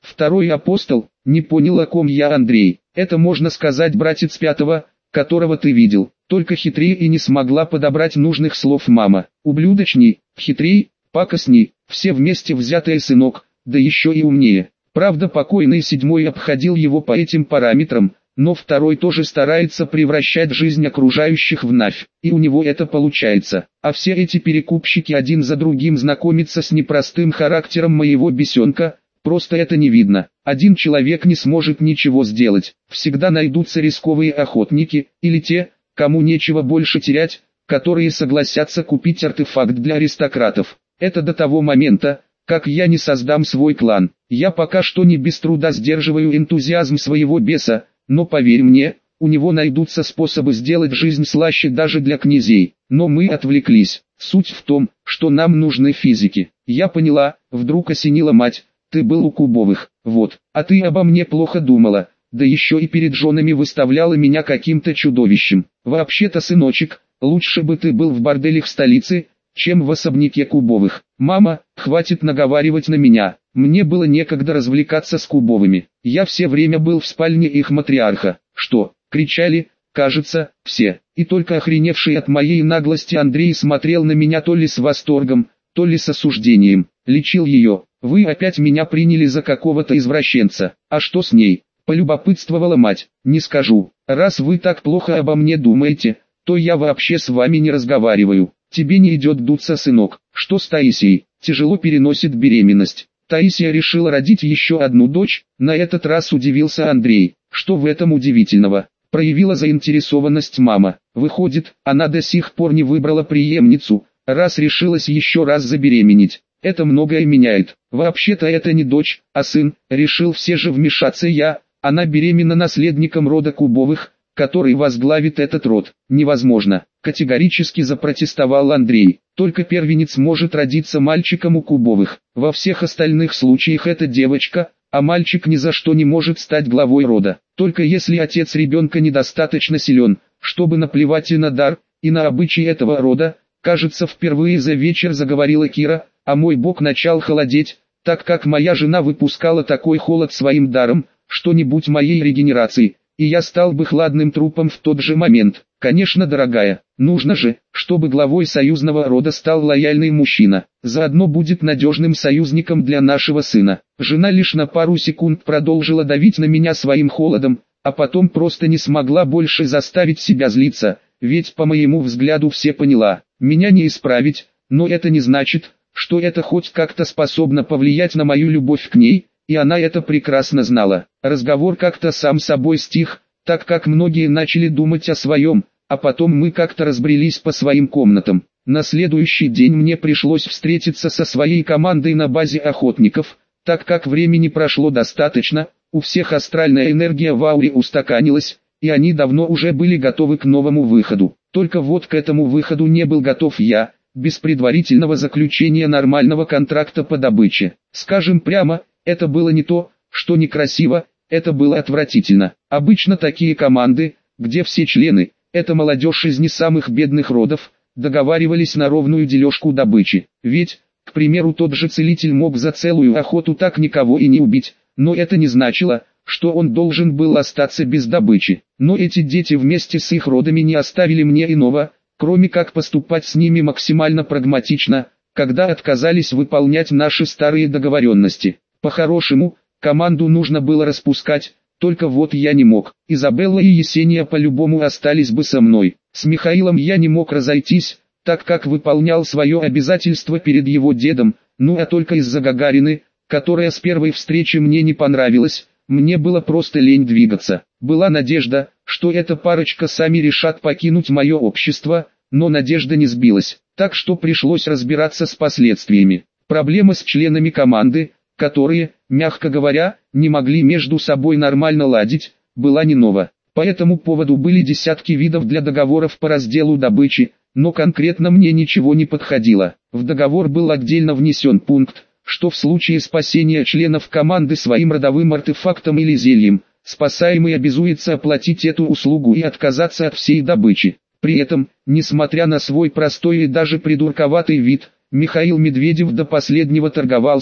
Второй апостол, не понял, о ком я, Андрей. Это, можно сказать, братец пятого, которого ты видел. Только хитрее и не смогла подобрать нужных слов мама. Ублюдочней, хитрей, пакостней, все вместе взятые, сынок, да еще и умнее. Правда, покойный седьмой обходил его по этим параметрам, но второй тоже старается превращать жизнь окружающих в навь, и у него это получается. А все эти перекупщики один за другим знакомятся с непростым характером моего бесенка, просто это не видно. Один человек не сможет ничего сделать, всегда найдутся рисковые охотники, или те, кому нечего больше терять, которые согласятся купить артефакт для аристократов. Это до того момента, как я не создам свой клан. Я пока что не без труда сдерживаю энтузиазм своего беса, но поверь мне, у него найдутся способы сделать жизнь слаще даже для князей. Но мы отвлеклись. Суть в том, что нам нужны физики. Я поняла, вдруг осенила мать, ты был у Кубовых, вот, а ты обо мне плохо думала, да еще и перед женами выставляла меня каким-то чудовищем. Вообще-то, сыночек, лучше бы ты был в борделях столицы, чем в особняке Кубовых. Мама, хватит наговаривать на меня. Мне было некогда развлекаться с Кубовыми. Я все время был в спальне их матриарха. Что, кричали, кажется, все. И только охреневший от моей наглости Андрей смотрел на меня то ли с восторгом, то ли с осуждением. Лечил ее. Вы опять меня приняли за какого-то извращенца. А что с ней? Полюбопытствовала мать. Не скажу. Раз вы так плохо обо мне думаете, то я вообще с вами не разговариваю. Тебе не идет дуться, сынок. Что с Таисией? Тяжело переносит беременность. Таисия решила родить еще одну дочь, на этот раз удивился Андрей. Что в этом удивительного? Проявила заинтересованность мама. Выходит, она до сих пор не выбрала преемницу, раз решилась еще раз забеременеть. Это многое меняет. Вообще-то это не дочь, а сын, решил все же вмешаться я. Она беременна наследником рода Кубовых, который возглавит этот род. Невозможно, категорически запротестовал Андрей. Только первенец может родиться мальчиком у Кубовых. Во всех остальных случаях это девочка, а мальчик ни за что не может стать главой рода. Только если отец ребенка недостаточно силен, чтобы наплевать и на дар, и на обычаи этого рода. Кажется, впервые за вечер заговорила Кира, а мой бок начал холодеть, так как моя жена выпускала такой холод своим даром, что не будь моей регенерации, и я стал бы хладным трупом в тот же момент. Конечно, дорогая, нужно же, чтобы главой союзного рода стал лояльный мужчина, заодно будет надежным союзником для нашего сына. Жена лишь на пару секунд продолжила давить на меня своим холодом, а потом просто не смогла больше заставить себя злиться, ведь по моему взгляду все поняла, меня не исправить, но это не значит, что это хоть как-то способно повлиять на мою любовь к ней, и она это прекрасно знала. Разговор как-то сам собой стих, так как многие начали думать о своем, а потом мы как-то разбрелись по своим комнатам. На следующий день мне пришлось встретиться со своей командой на базе охотников, так как времени прошло достаточно, у всех астральная энергия в ауре устаканилась, и они давно уже были готовы к новому выходу. Только вот к этому выходу не был готов я, без предварительного заключения нормального контракта по добыче. Скажем прямо, это было не то, что некрасиво, это было отвратительно. Обычно такие команды, где все члены, это молодежь из не самых бедных родов, договаривались на ровную дележку добычи. Ведь, к примеру, тот же целитель мог за целую охоту так никого и не убить, но это не значило, что он должен был остаться без добычи. Но эти дети вместе с их родами не оставили мне иного, кроме как поступать с ними максимально прагматично, когда отказались выполнять наши старые договоренности. По-хорошему, команду нужно было распускать, только вот я не мог. Изабелла и Есения по-любому остались бы со мной. С Михаилом я не мог разойтись, так как выполнял свое обязательство перед его дедом, ну а только из-за Гагарины, которая с первой встречи мне не понравилась, мне было просто лень двигаться. Была надежда, что эта парочка сами решат покинуть мое общество, но надежда не сбилась, так что пришлось разбираться с последствиями. Проблема с членами команды, которые, мягко говоря, не могли между собой нормально ладить, была не нова. По этому поводу были десятки видов для договоров по разделу добычи, но конкретно мне ничего не подходило. В договор был отдельно внесен пункт, что в случае спасения членов команды своим родовым артефактом или зельем, спасаемый обязуется оплатить эту услугу и отказаться от всей добычи. При этом, несмотря на свой простой и даже придурковатый вид, Михаил Медведев до последнего торговался,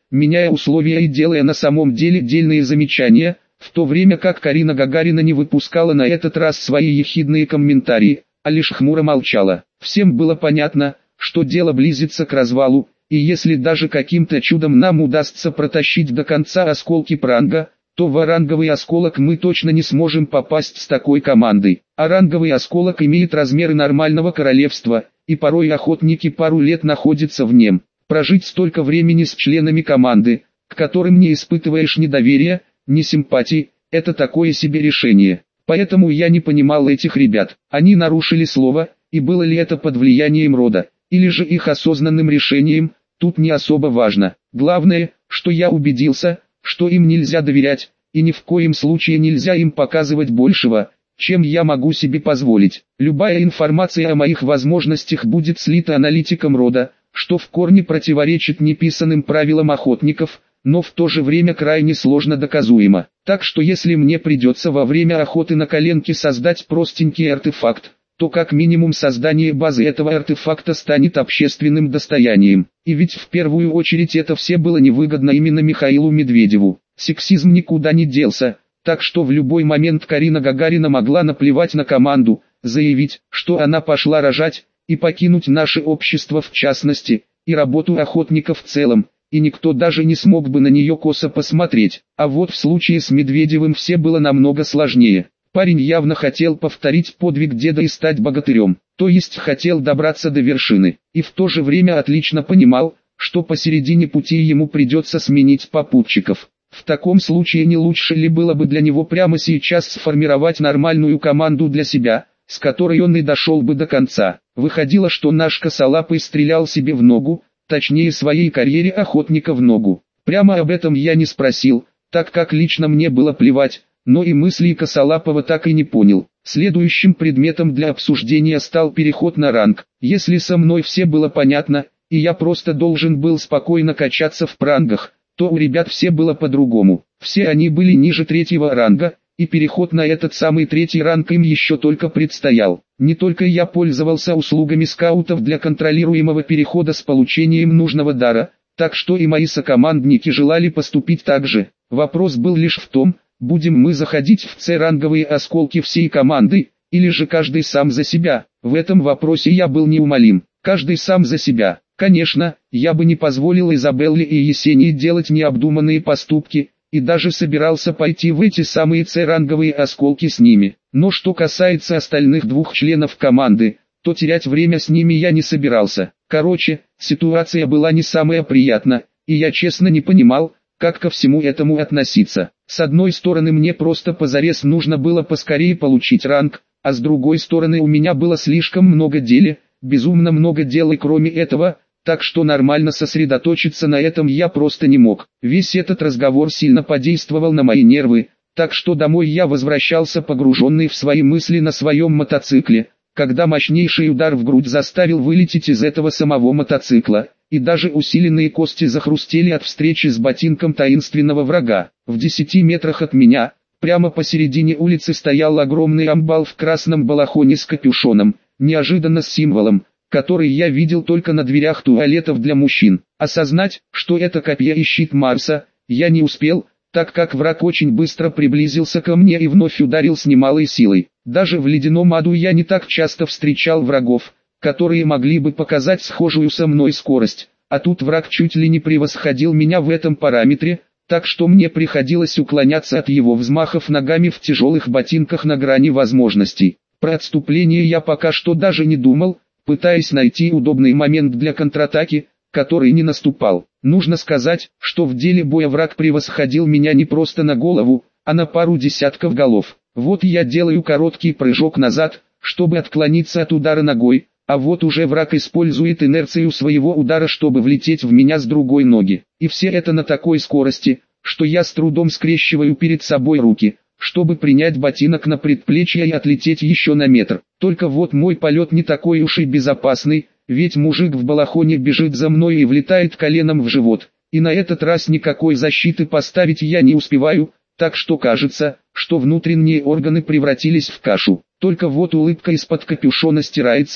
меняя условия и делая на самом деле дельные замечания, в то время как Карина Гагарина не выпускала на этот раз свои ехидные комментарии, а лишь хмуро молчала. Всем было понятно, что дело близится к развалу, и если даже каким-то чудом нам удастся протащить до конца осколки пранга, то в оранговый осколок мы точно не сможем попасть с такой командой. Оранговый осколок имеет размеры нормального королевства, и порой охотники пару лет находятся в нем. Прожить столько времени с членами команды, к которым не испытываешь ни доверия, ни симпатии, это такое себе решение. Поэтому я не понимал этих ребят. Они нарушили слово, и было ли это под влиянием рода, или же их осознанным решением, тут не особо важно. Главное, что я убедился, что им нельзя доверять, и ни в коем случае нельзя им показывать большего, чем я могу себе позволить. Любая информация о моих возможностях будет слита аналитиком рода, что в корне противоречит неписанным правилам охотников, но в то же время крайне сложно доказуемо. Так что если мне придется во время охоты на коленке создать простенький артефакт, то как минимум создание базы этого артефакта станет общественным достоянием. И ведь в первую очередь это все было невыгодно именно Михаилу Медведеву. Сексизм никуда не делся, так что в любой момент Карина Гагарина могла наплевать на команду, заявить, что она пошла рожать, и покинуть наше общество в частности, и работу охотников в целом, и никто даже не смог бы на нее косо посмотреть. А вот в случае с Медведевым все было намного сложнее. Парень явно хотел повторить подвиг деда и стать богатырем, то есть хотел добраться до вершины, и в то же время отлично понимал, что посередине пути ему придется сменить попутчиков. В таком случае не лучше ли было бы для него прямо сейчас сформировать нормальную команду для себя, с которой он и дошел бы до конца. Выходило, что наш косолапый стрелял себе в ногу, точнее своей карьере охотника в ногу. Прямо об этом я не спросил, так как лично мне было плевать, но и мыслей Косолапова так и не понял. Следующим предметом для обсуждения стал переход на ранг. Если со мной все было понятно, и я просто должен был спокойно качаться в прангах, то у ребят все было по-другому. Все они были ниже третьего ранга, и переход на этот самый третий ранг им еще только предстоял. Не только я пользовался услугами скаутов для контролируемого перехода с получением нужного дара, так что и мои сокомандники желали поступить так же. Вопрос был лишь в том, будем мы заходить в С-ранговые осколки всей командой, или же каждый сам за себя. В этом вопросе я был неумолим. Каждый сам за себя. Конечно, я бы не позволил Изабелле и Есении делать необдуманные поступки, и даже собирался пойти в эти самые С-ранговые осколки с ними. Но что касается остальных двух членов команды, то терять время с ними я не собирался. Короче, ситуация была не самая приятная, и я честно не понимал, как ко всему этому относиться. С одной стороны мне просто позарез нужно было поскорее получить ранг, а с другой стороны у меня было слишком много дел, безумно много дел и кроме этого, так что нормально сосредоточиться на этом я просто не мог. Весь этот разговор сильно подействовал на мои нервы, так что домой я возвращался погруженный в свои мысли на своем мотоцикле, когда мощнейший удар в грудь заставил вылететь из этого самого мотоцикла, и даже усиленные кости захрустели от встречи с ботинком таинственного врага. В десяти метрах от меня, прямо посередине улицы стоял огромный амбал в красном балахоне с капюшоном, неожиданно с символом, который я видел только на дверях туалетов для мужчин. Осознать, что это копье и щит Марса, я не успел, так как враг очень быстро приблизился ко мне и вновь ударил с немалой силой. Даже в ледяном аду я не так часто встречал врагов, которые могли бы показать схожую со мной скорость, а тут враг чуть ли не превосходил меня в этом параметре, так что мне приходилось уклоняться от его взмахов ногами в тяжелых ботинках на грани возможностей. Про отступление я пока что даже не думал, пытаясь найти удобный момент для контратаки, который не наступал. Нужно сказать, что в деле боя враг превосходил меня не просто на голову, а на пару десятков голов. Вот я делаю короткий прыжок назад, чтобы отклониться от удара ногой, а вот уже враг использует инерцию своего удара, чтобы влететь в меня с другой ноги. И все это на такой скорости, что я с трудом скрещиваю перед собой руки, чтобы принять ботинок на предплечье и отлететь еще на метр. Только вот мой полет не такой уж и безопасный, ведь мужик в балахоне бежит за мной и влетает коленом в живот. И на этот раз никакой защиты поставить я не успеваю, так что кажется, что внутренние органы превратились в кашу. Только вот улыбка из-под капюшона стирается,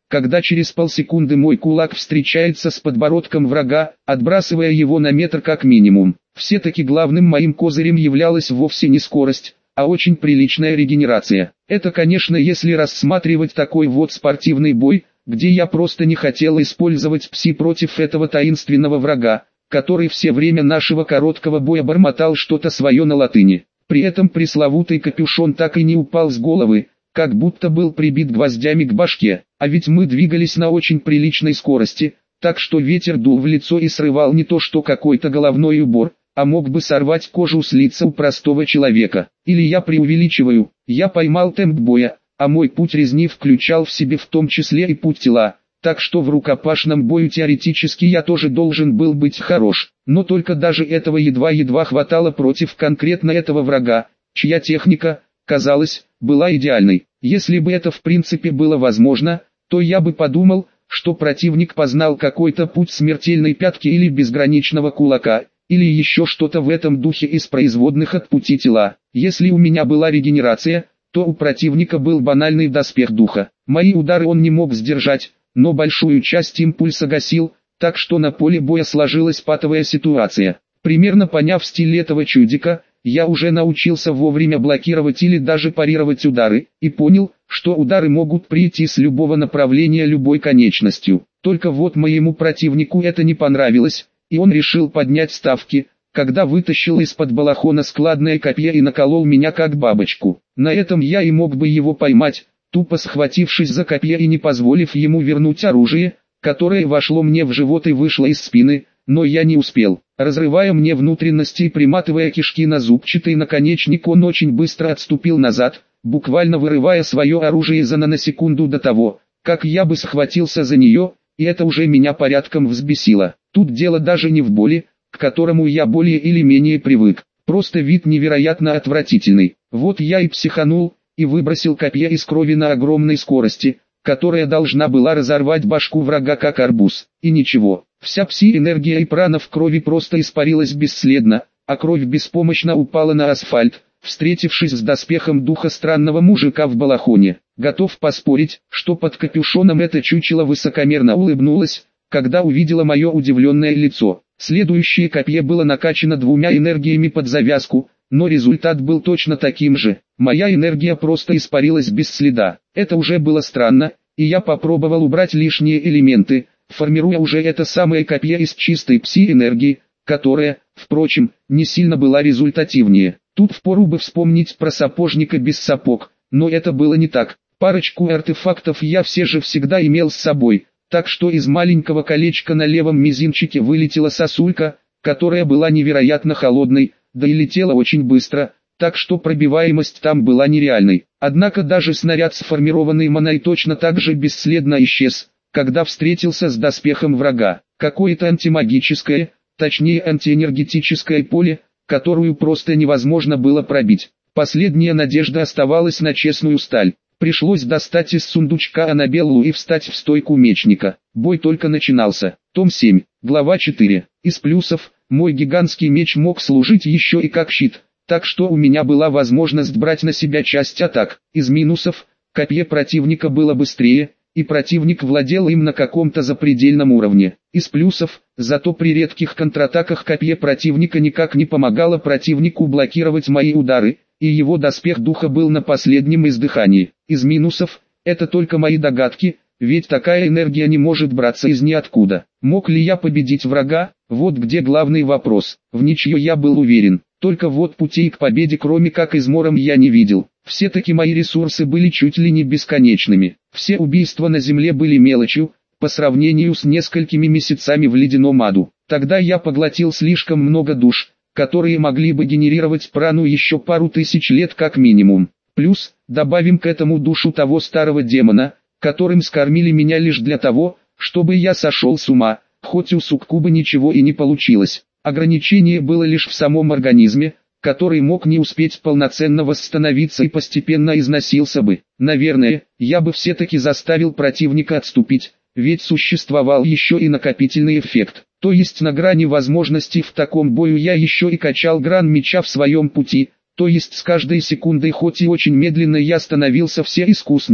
когда через полсекунды мой кулак встречается с подбородком врага, отбрасывая его на метр как минимум. Все-таки главным моим козырем являлась вовсе не скорость, а очень приличная регенерация. Это, конечно, если рассматривать такой вот спортивный бой, где я просто не хотел использовать пси против этого таинственного врага, который все время нашего короткого боя бормотал что-то свое на латыни. При этом пресловутый капюшон так и не упал с головы, как будто был прибит гвоздями к башке, а ведь мы двигались на очень приличной скорости, так что ветер дул в лицо и срывал не то что какой-то головной убор, а мог бы сорвать кожу с лица у простого человека. Или я преувеличиваю, я поймал темп боя, а мой путь резни включал в себе в том числе и путь тела, так что в рукопашном бою теоретически я тоже должен был быть хорош, но только даже этого едва-едва хватало против конкретно этого врага, чья техника, казалось, была идеальной. Если бы это в принципе было возможно, то я бы подумал, что противник познал какой-то путь смертельной пятки или безграничного кулака, или еще что-то в этом духе из производных от пути тела. Если у меня была регенерация, то у противника был банальный доспех духа. Мои удары он не мог сдержать, но большую часть импульса гасил, так что на поле боя сложилась патовая ситуация. Примерно поняв стиль этого чудика, я уже научился вовремя блокировать или даже парировать удары, и понял, что удары могут прийти с любого направления любой конечностью. Только вот моему противнику это не понравилось, и он решил поднять ставки, когда вытащил из-под балахона складное копье и наколол меня как бабочку. На этом я и мог бы его поймать, тупо схватившись за копье и не позволив ему вернуть оружие, которое вошло мне в живот и вышло из спины, но я не успел. Разрывая мне внутренности и приматывая кишки на зубчатый наконечник, он очень быстро отступил назад, буквально вырывая свое оружие за наносекунду до того, как я бы схватился за нее, и это уже меня порядком взбесило. Тут дело даже не в боли, к которому я более или менее привык, просто вид невероятно отвратительный. Вот я и психанул, и выбросил копье из крови на огромной скорости, которая должна была разорвать башку врага как арбуз. И ничего, вся пси-энергия и прана в крови просто испарилась бесследно, а кровь беспомощно упала на асфальт, встретившись с доспехом духа странного мужика в балахоне. Готов поспорить, что под капюшоном это чучело высокомерно улыбнулось, когда увидела мое удивленное лицо. Следующее копье было накачано двумя энергиями под завязку, но результат был точно таким же. Моя энергия просто испарилась без следа. Это уже было странно, и я попробовал убрать лишние элементы, формируя уже это самое копье из чистой пси-энергии, которая, впрочем, не сильно была результативнее. Тут впору бы вспомнить про сапожника без сапог, но это было не так. Парочку артефактов я все же всегда имел с собой, так что из маленького колечка на левом мизинчике вылетела сосулька, которая была невероятно холодной, да и летела очень быстро, так что пробиваемость там была нереальной. Однако даже снаряд, сформированный маной, точно так же бесследно исчез, когда встретился с доспехом врага. Какое-то антимагическое, точнее антиэнергетическое поле, которую просто невозможно было пробить. Последняя надежда оставалась на честную сталь. Пришлось достать из сундучка Анабеллу и встать в стойку мечника. Бой только начинался. Том семь, глава четыре. Из плюсов, мой гигантский меч мог служить еще и как щит, так что у меня была возможность брать на себя часть атак. Из минусов, копье противника было быстрее, и противник владел им на каком-то запредельном уровне. Из плюсов, зато при редких контратаках копье противника никак не помогало противнику блокировать мои удары, и его доспех духа был на последнем издыхании. Из минусов, это только мои догадки, ведь такая энергия не может браться из ниоткуда. Мог ли я победить врага? Вот где главный вопрос. В ничью я был уверен, только вот путей к победе кроме как измором я не видел. Все-таки мои ресурсы были чуть ли не бесконечными. Все убийства на земле были мелочью, по сравнению с несколькими месяцами в ледяном аду. Тогда я поглотил слишком много душ, которые могли бы генерировать прану еще пару тысяч лет как минимум. Плюс, добавим к этому душу того старого демона, которым скормили меня лишь для того, чтобы я сошел с ума, хоть у суккуба ничего и не получилось. Ограничение было лишь в самом организме, который мог не успеть полноценно восстановиться и постепенно износился бы. Наверное, я бы все-таки заставил противника отступить, ведь существовал еще и накопительный эффект. То есть на грани возможностей в таком бою я еще и качал гран меча в своем пути, то есть с каждой секундой хоть и очень медленно я становился все искуснее,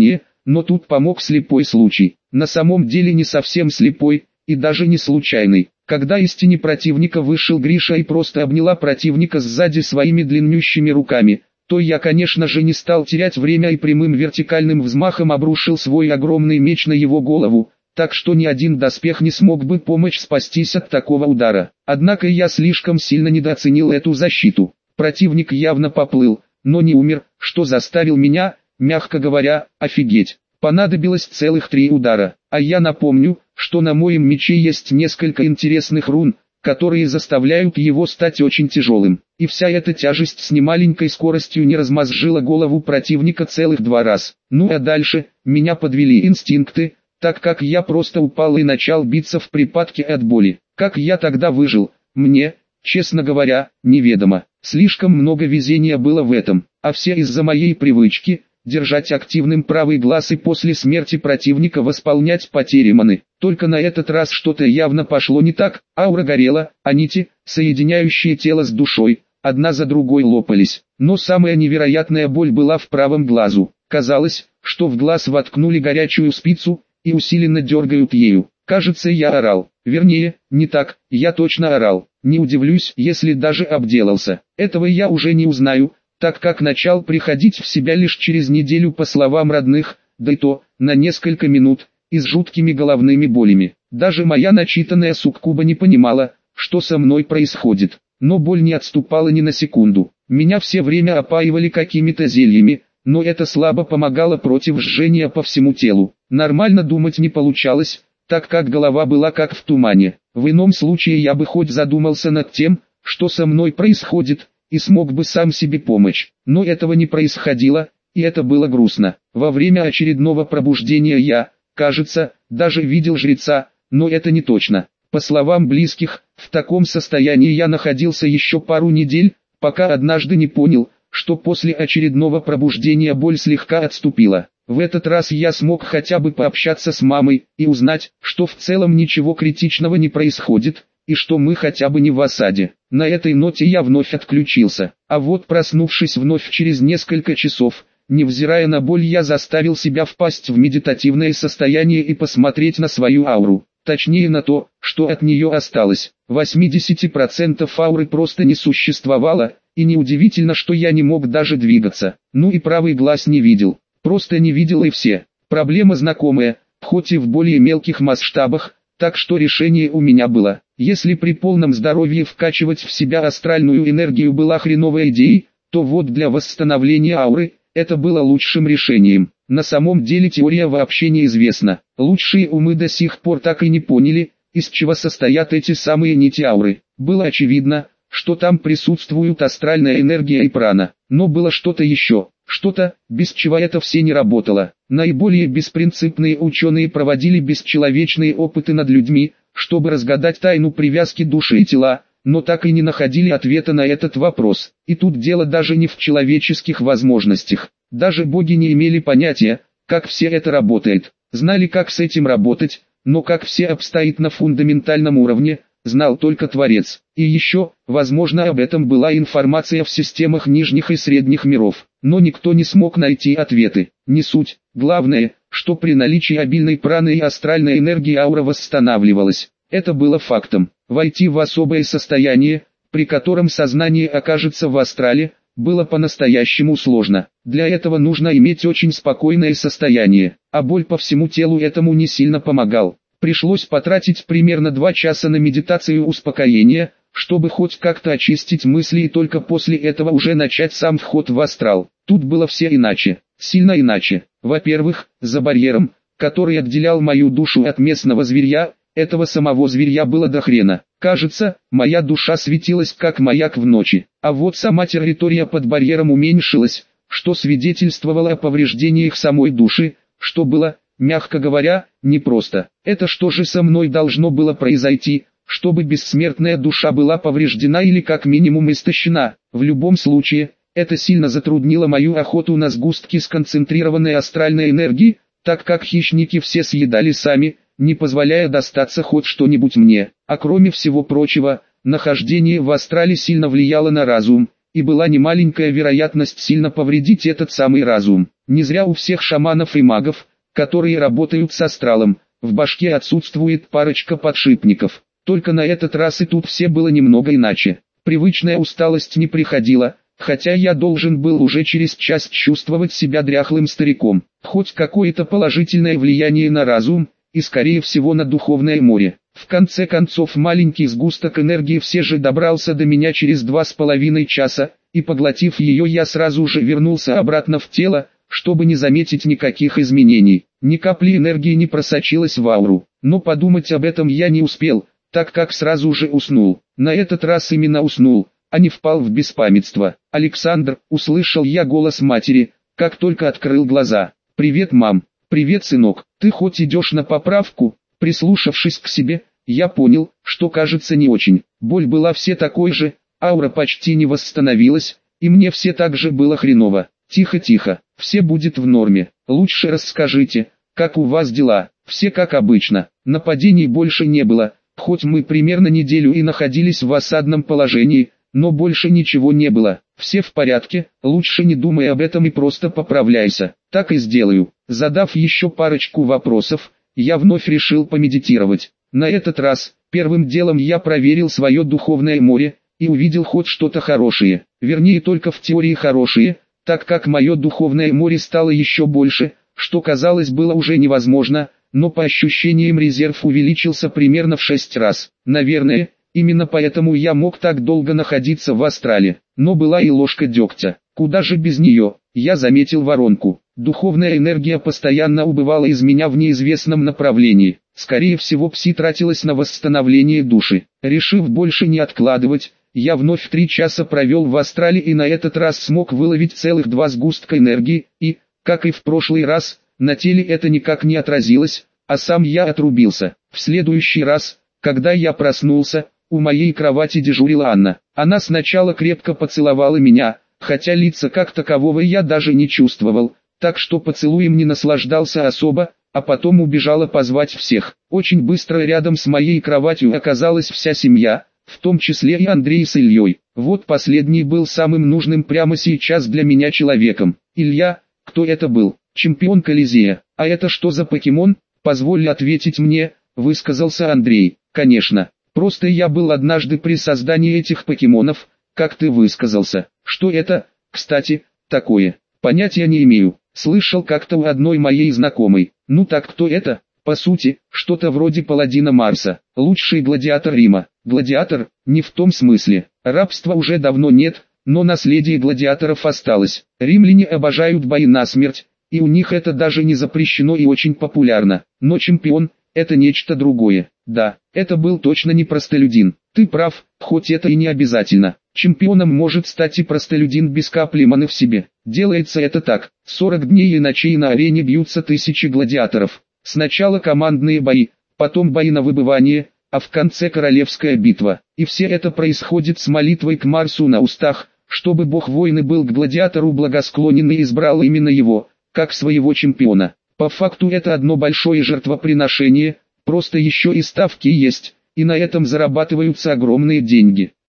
но тут помог слепой случай. На самом деле не совсем слепой, и даже не случайный. Когда из тени противника вышел Гриша и просто обняла противника сзади своими длиннющими руками, то я, конечно же, не стал терять время и прямым вертикальным взмахом обрушил свой огромный меч на его голову, так что ни один доспех не смог бы помочь спастись от такого удара. Однако я слишком сильно недооценил эту защиту. Противник явно поплыл, но не умер, что заставил меня, мягко говоря, офигеть. Понадобилось целых три удара, а я напомню, что на моем мече есть несколько интересных рун, которые заставляют его стать очень тяжелым. И вся эта тяжесть с немаленькой скоростью не размозжила голову противника целых два раз. Ну а дальше, меня подвели инстинкты, так как я просто упал и начал биться в припадке от боли. Как я тогда выжил, мне, честно говоря, неведомо. Слишком много везения было в этом, а все из-за моей привычки – держать активным правый глаз и после смерти противника восполнять потери маны. Только на этот раз что-то явно пошло не так, аура горела, а нити, соединяющие тело с душой, одна за другой лопались. Но самая невероятная боль была в правом глазу. Казалось, что в глаз воткнули горячую спицу и усиленно дергают ею. Кажется, я орал. Вернее, не так, я точно орал. Не удивлюсь, если даже обделался. Этого я уже не узнаю, так как начал приходить в себя лишь через неделю по словам родных, да и то, на несколько минут, и с жуткими головными болями. Даже моя начитанная суккуба не понимала, что со мной происходит, но боль не отступала ни на секунду. Меня все время опаивали какими-то зельями, но это слабо помогало против жжения по всему телу. Нормально думать не получалось, так как голова была как в тумане. В ином случае я бы хоть задумался над тем, что со мной происходит, и смог бы сам себе помочь. Но этого не происходило, и это было грустно. Во время очередного пробуждения я, кажется, даже видел жреца, но это не точно. По словам близких, в таком состоянии я находился еще пару недель, пока однажды не понял, что после очередного пробуждения боль слегка отступила. В этот раз я смог хотя бы пообщаться с мамой и узнать, что в целом ничего критичного не происходит, и что мы хотя бы не в осаде. На этой ноте я вновь отключился, а вот проснувшись вновь через несколько часов, невзирая на боль, я заставил себя впасть в медитативное состояние и посмотреть на свою ауру, точнее на то, что от нее осталось. восемьдесят процентов ауры просто не существовало, и неудивительно, что я не мог даже двигаться. Ну и правый глаз не видел, просто не видел и все. Проблема знакомая, хоть и в более мелких масштабах, так что решение у меня было. Если при полном здоровье вкачивать в себя астральную энергию была хреновой идеей, то вот для восстановления ауры, это было лучшим решением. На самом деле теория вообще неизвестна. Лучшие умы до сих пор так и не поняли, из чего состоят эти самые нити ауры. Было очевидно, что там присутствуют астральная энергия и прана. Но было что-то еще, что-то, без чего это все не работало. Наиболее беспринципные ученые проводили бесчеловечные опыты над людьми, чтобы разгадать тайну привязки души и тела, но так и не находили ответа на этот вопрос. И тут дело даже не в человеческих возможностях. Даже боги не имели понятия, как все это работает. Знали, как с этим работать, но как все обстоит на фундаментальном уровне, знал только Творец. И еще, возможно, об этом была информация в системах нижних и средних миров. Но никто не смог найти ответы. Не суть. Главное, что при наличии обильной праны и астральной энергии аура восстанавливалась. Это было фактом. Войти в особое состояние, при котором сознание окажется в астрале, было по-настоящему сложно. Для этого нужно иметь очень спокойное состояние, а боль по всему телу этому не сильно помогал. Пришлось потратить примерно два часа на медитацию успокоения, чтобы хоть как-то очистить мысли и только после этого уже начать сам вход в астрал. Тут было все иначе, сильно иначе. Во-первых, за барьером, который отделял мою душу от местного зверья, этого самого зверья было до хрена. Кажется, моя душа светилась как маяк в ночи, а вот сама территория под барьером уменьшилась, что свидетельствовало о повреждениях самой души, что было, мягко говоря, непросто. Это что же со мной должно было произойти, чтобы бессмертная душа была повреждена или как минимум истощена? В любом случае, это сильно затруднило мою охоту на сгустки сконцентрированной астральной энергии, так как хищники все съедали сами, не позволяя достаться хоть что-нибудь мне. А кроме всего прочего, нахождение в астрале сильно влияло на разум, и была немаленькая вероятность сильно повредить этот самый разум. Не зря у всех шаманов и магов, которые работают с астралом. В башке отсутствует парочка подшипников. Только на этот раз и тут все было немного иначе. Привычная усталость не приходила, хотя я должен был уже через час чувствовать себя дряхлым стариком. Хоть какое-то положительное влияние на разум, и скорее всего на духовное море. В конце концов маленький сгусток энергии все же добрался до меня через два с половиной часа, и поглотив ее я сразу же вернулся обратно в тело, чтобы не заметить никаких изменений. Ни капли энергии не просочилась в ауру, но подумать об этом я не успел, так как сразу же уснул. На этот раз именно уснул, а не впал в беспамятство. «Александр», — услышал я голос матери, как только открыл глаза. «Привет, мам». «Привет, сынок, ты хоть идешь на поправку?» Прислушавшись к себе, я понял, что кажется не очень. Боль была все такой же, аура почти не восстановилась, и мне все так же было хреново. «Тихо-тихо, все будет в норме. Лучше расскажите, как у вас дела?» «Все как обычно, нападений больше не было, хоть мы примерно неделю и находились в осадном положении, но больше ничего не было. Все в порядке, лучше не думай об этом и просто поправляйся». «Так и сделаю». Задав еще парочку вопросов, я вновь решил помедитировать. На этот раз, первым делом я проверил свое духовное море, и увидел хоть что-то хорошее, вернее только в теории хорошее, так как мое духовное море стало еще больше, что казалось было уже невозможно, но по ощущениям резерв увеличился примерно в шесть раз. Наверное, именно поэтому я мог так долго находиться в астрале, но была и ложка дегтя. Куда же без нее? Я заметил воронку. Духовная энергия постоянно убывала из меня в неизвестном направлении. Скорее всего пси тратилась на восстановление души. Решив больше не откладывать, я вновь три часа провел в астрале и на этот раз смог выловить целых два сгустка энергии, и, как и в прошлый раз, на теле это никак не отразилось, а сам я отрубился. В следующий раз, когда я проснулся, у моей кровати дежурила Анна. Она сначала крепко поцеловала меня, хотя лица как такового я даже не чувствовал, так что поцелуем не наслаждался особо, а потом убежала позвать всех. Очень быстро рядом с моей кроватью оказалась вся семья, в том числе и Андрей с Ильей. Вот последний был самым нужным прямо сейчас для меня человеком. Илья, кто это был? Чемпион Колизея. А это что за покемон? Позволь ответить мне, высказался Андрей. Конечно, просто я был однажды при создании этих покемонов, как ты высказался. Что это, кстати, такое? Понятия не имею. Слышал как-то у одной моей знакомой. Ну так кто это? По сути, что-то вроде паладина Марса, лучший гладиатор Рима. Гладиатор, не в том смысле. Рабства уже давно нет, но наследие гладиаторов осталось. Римляне обожают бои насмерть, и у них это даже не запрещено и очень популярно. Но чемпион – это нечто другое. Да, это был точно не простолюдин. Ты прав, хоть это и не обязательно. Чемпионом может стать и простолюдин без капли маны в себе. Делается это так. сорок дней и ночей на арене бьются тысячи гладиаторов. Сначала командные бои, потом бои на выбывание, а в конце королевская битва. И все это происходит с молитвой к Марсу на устах, чтобы бог войны был к гладиатору благосклонен и избрал именно его, как своего чемпиона. По факту это одно большое жертвоприношение, просто еще и ставки есть, и на этом зарабатываются огромные деньги.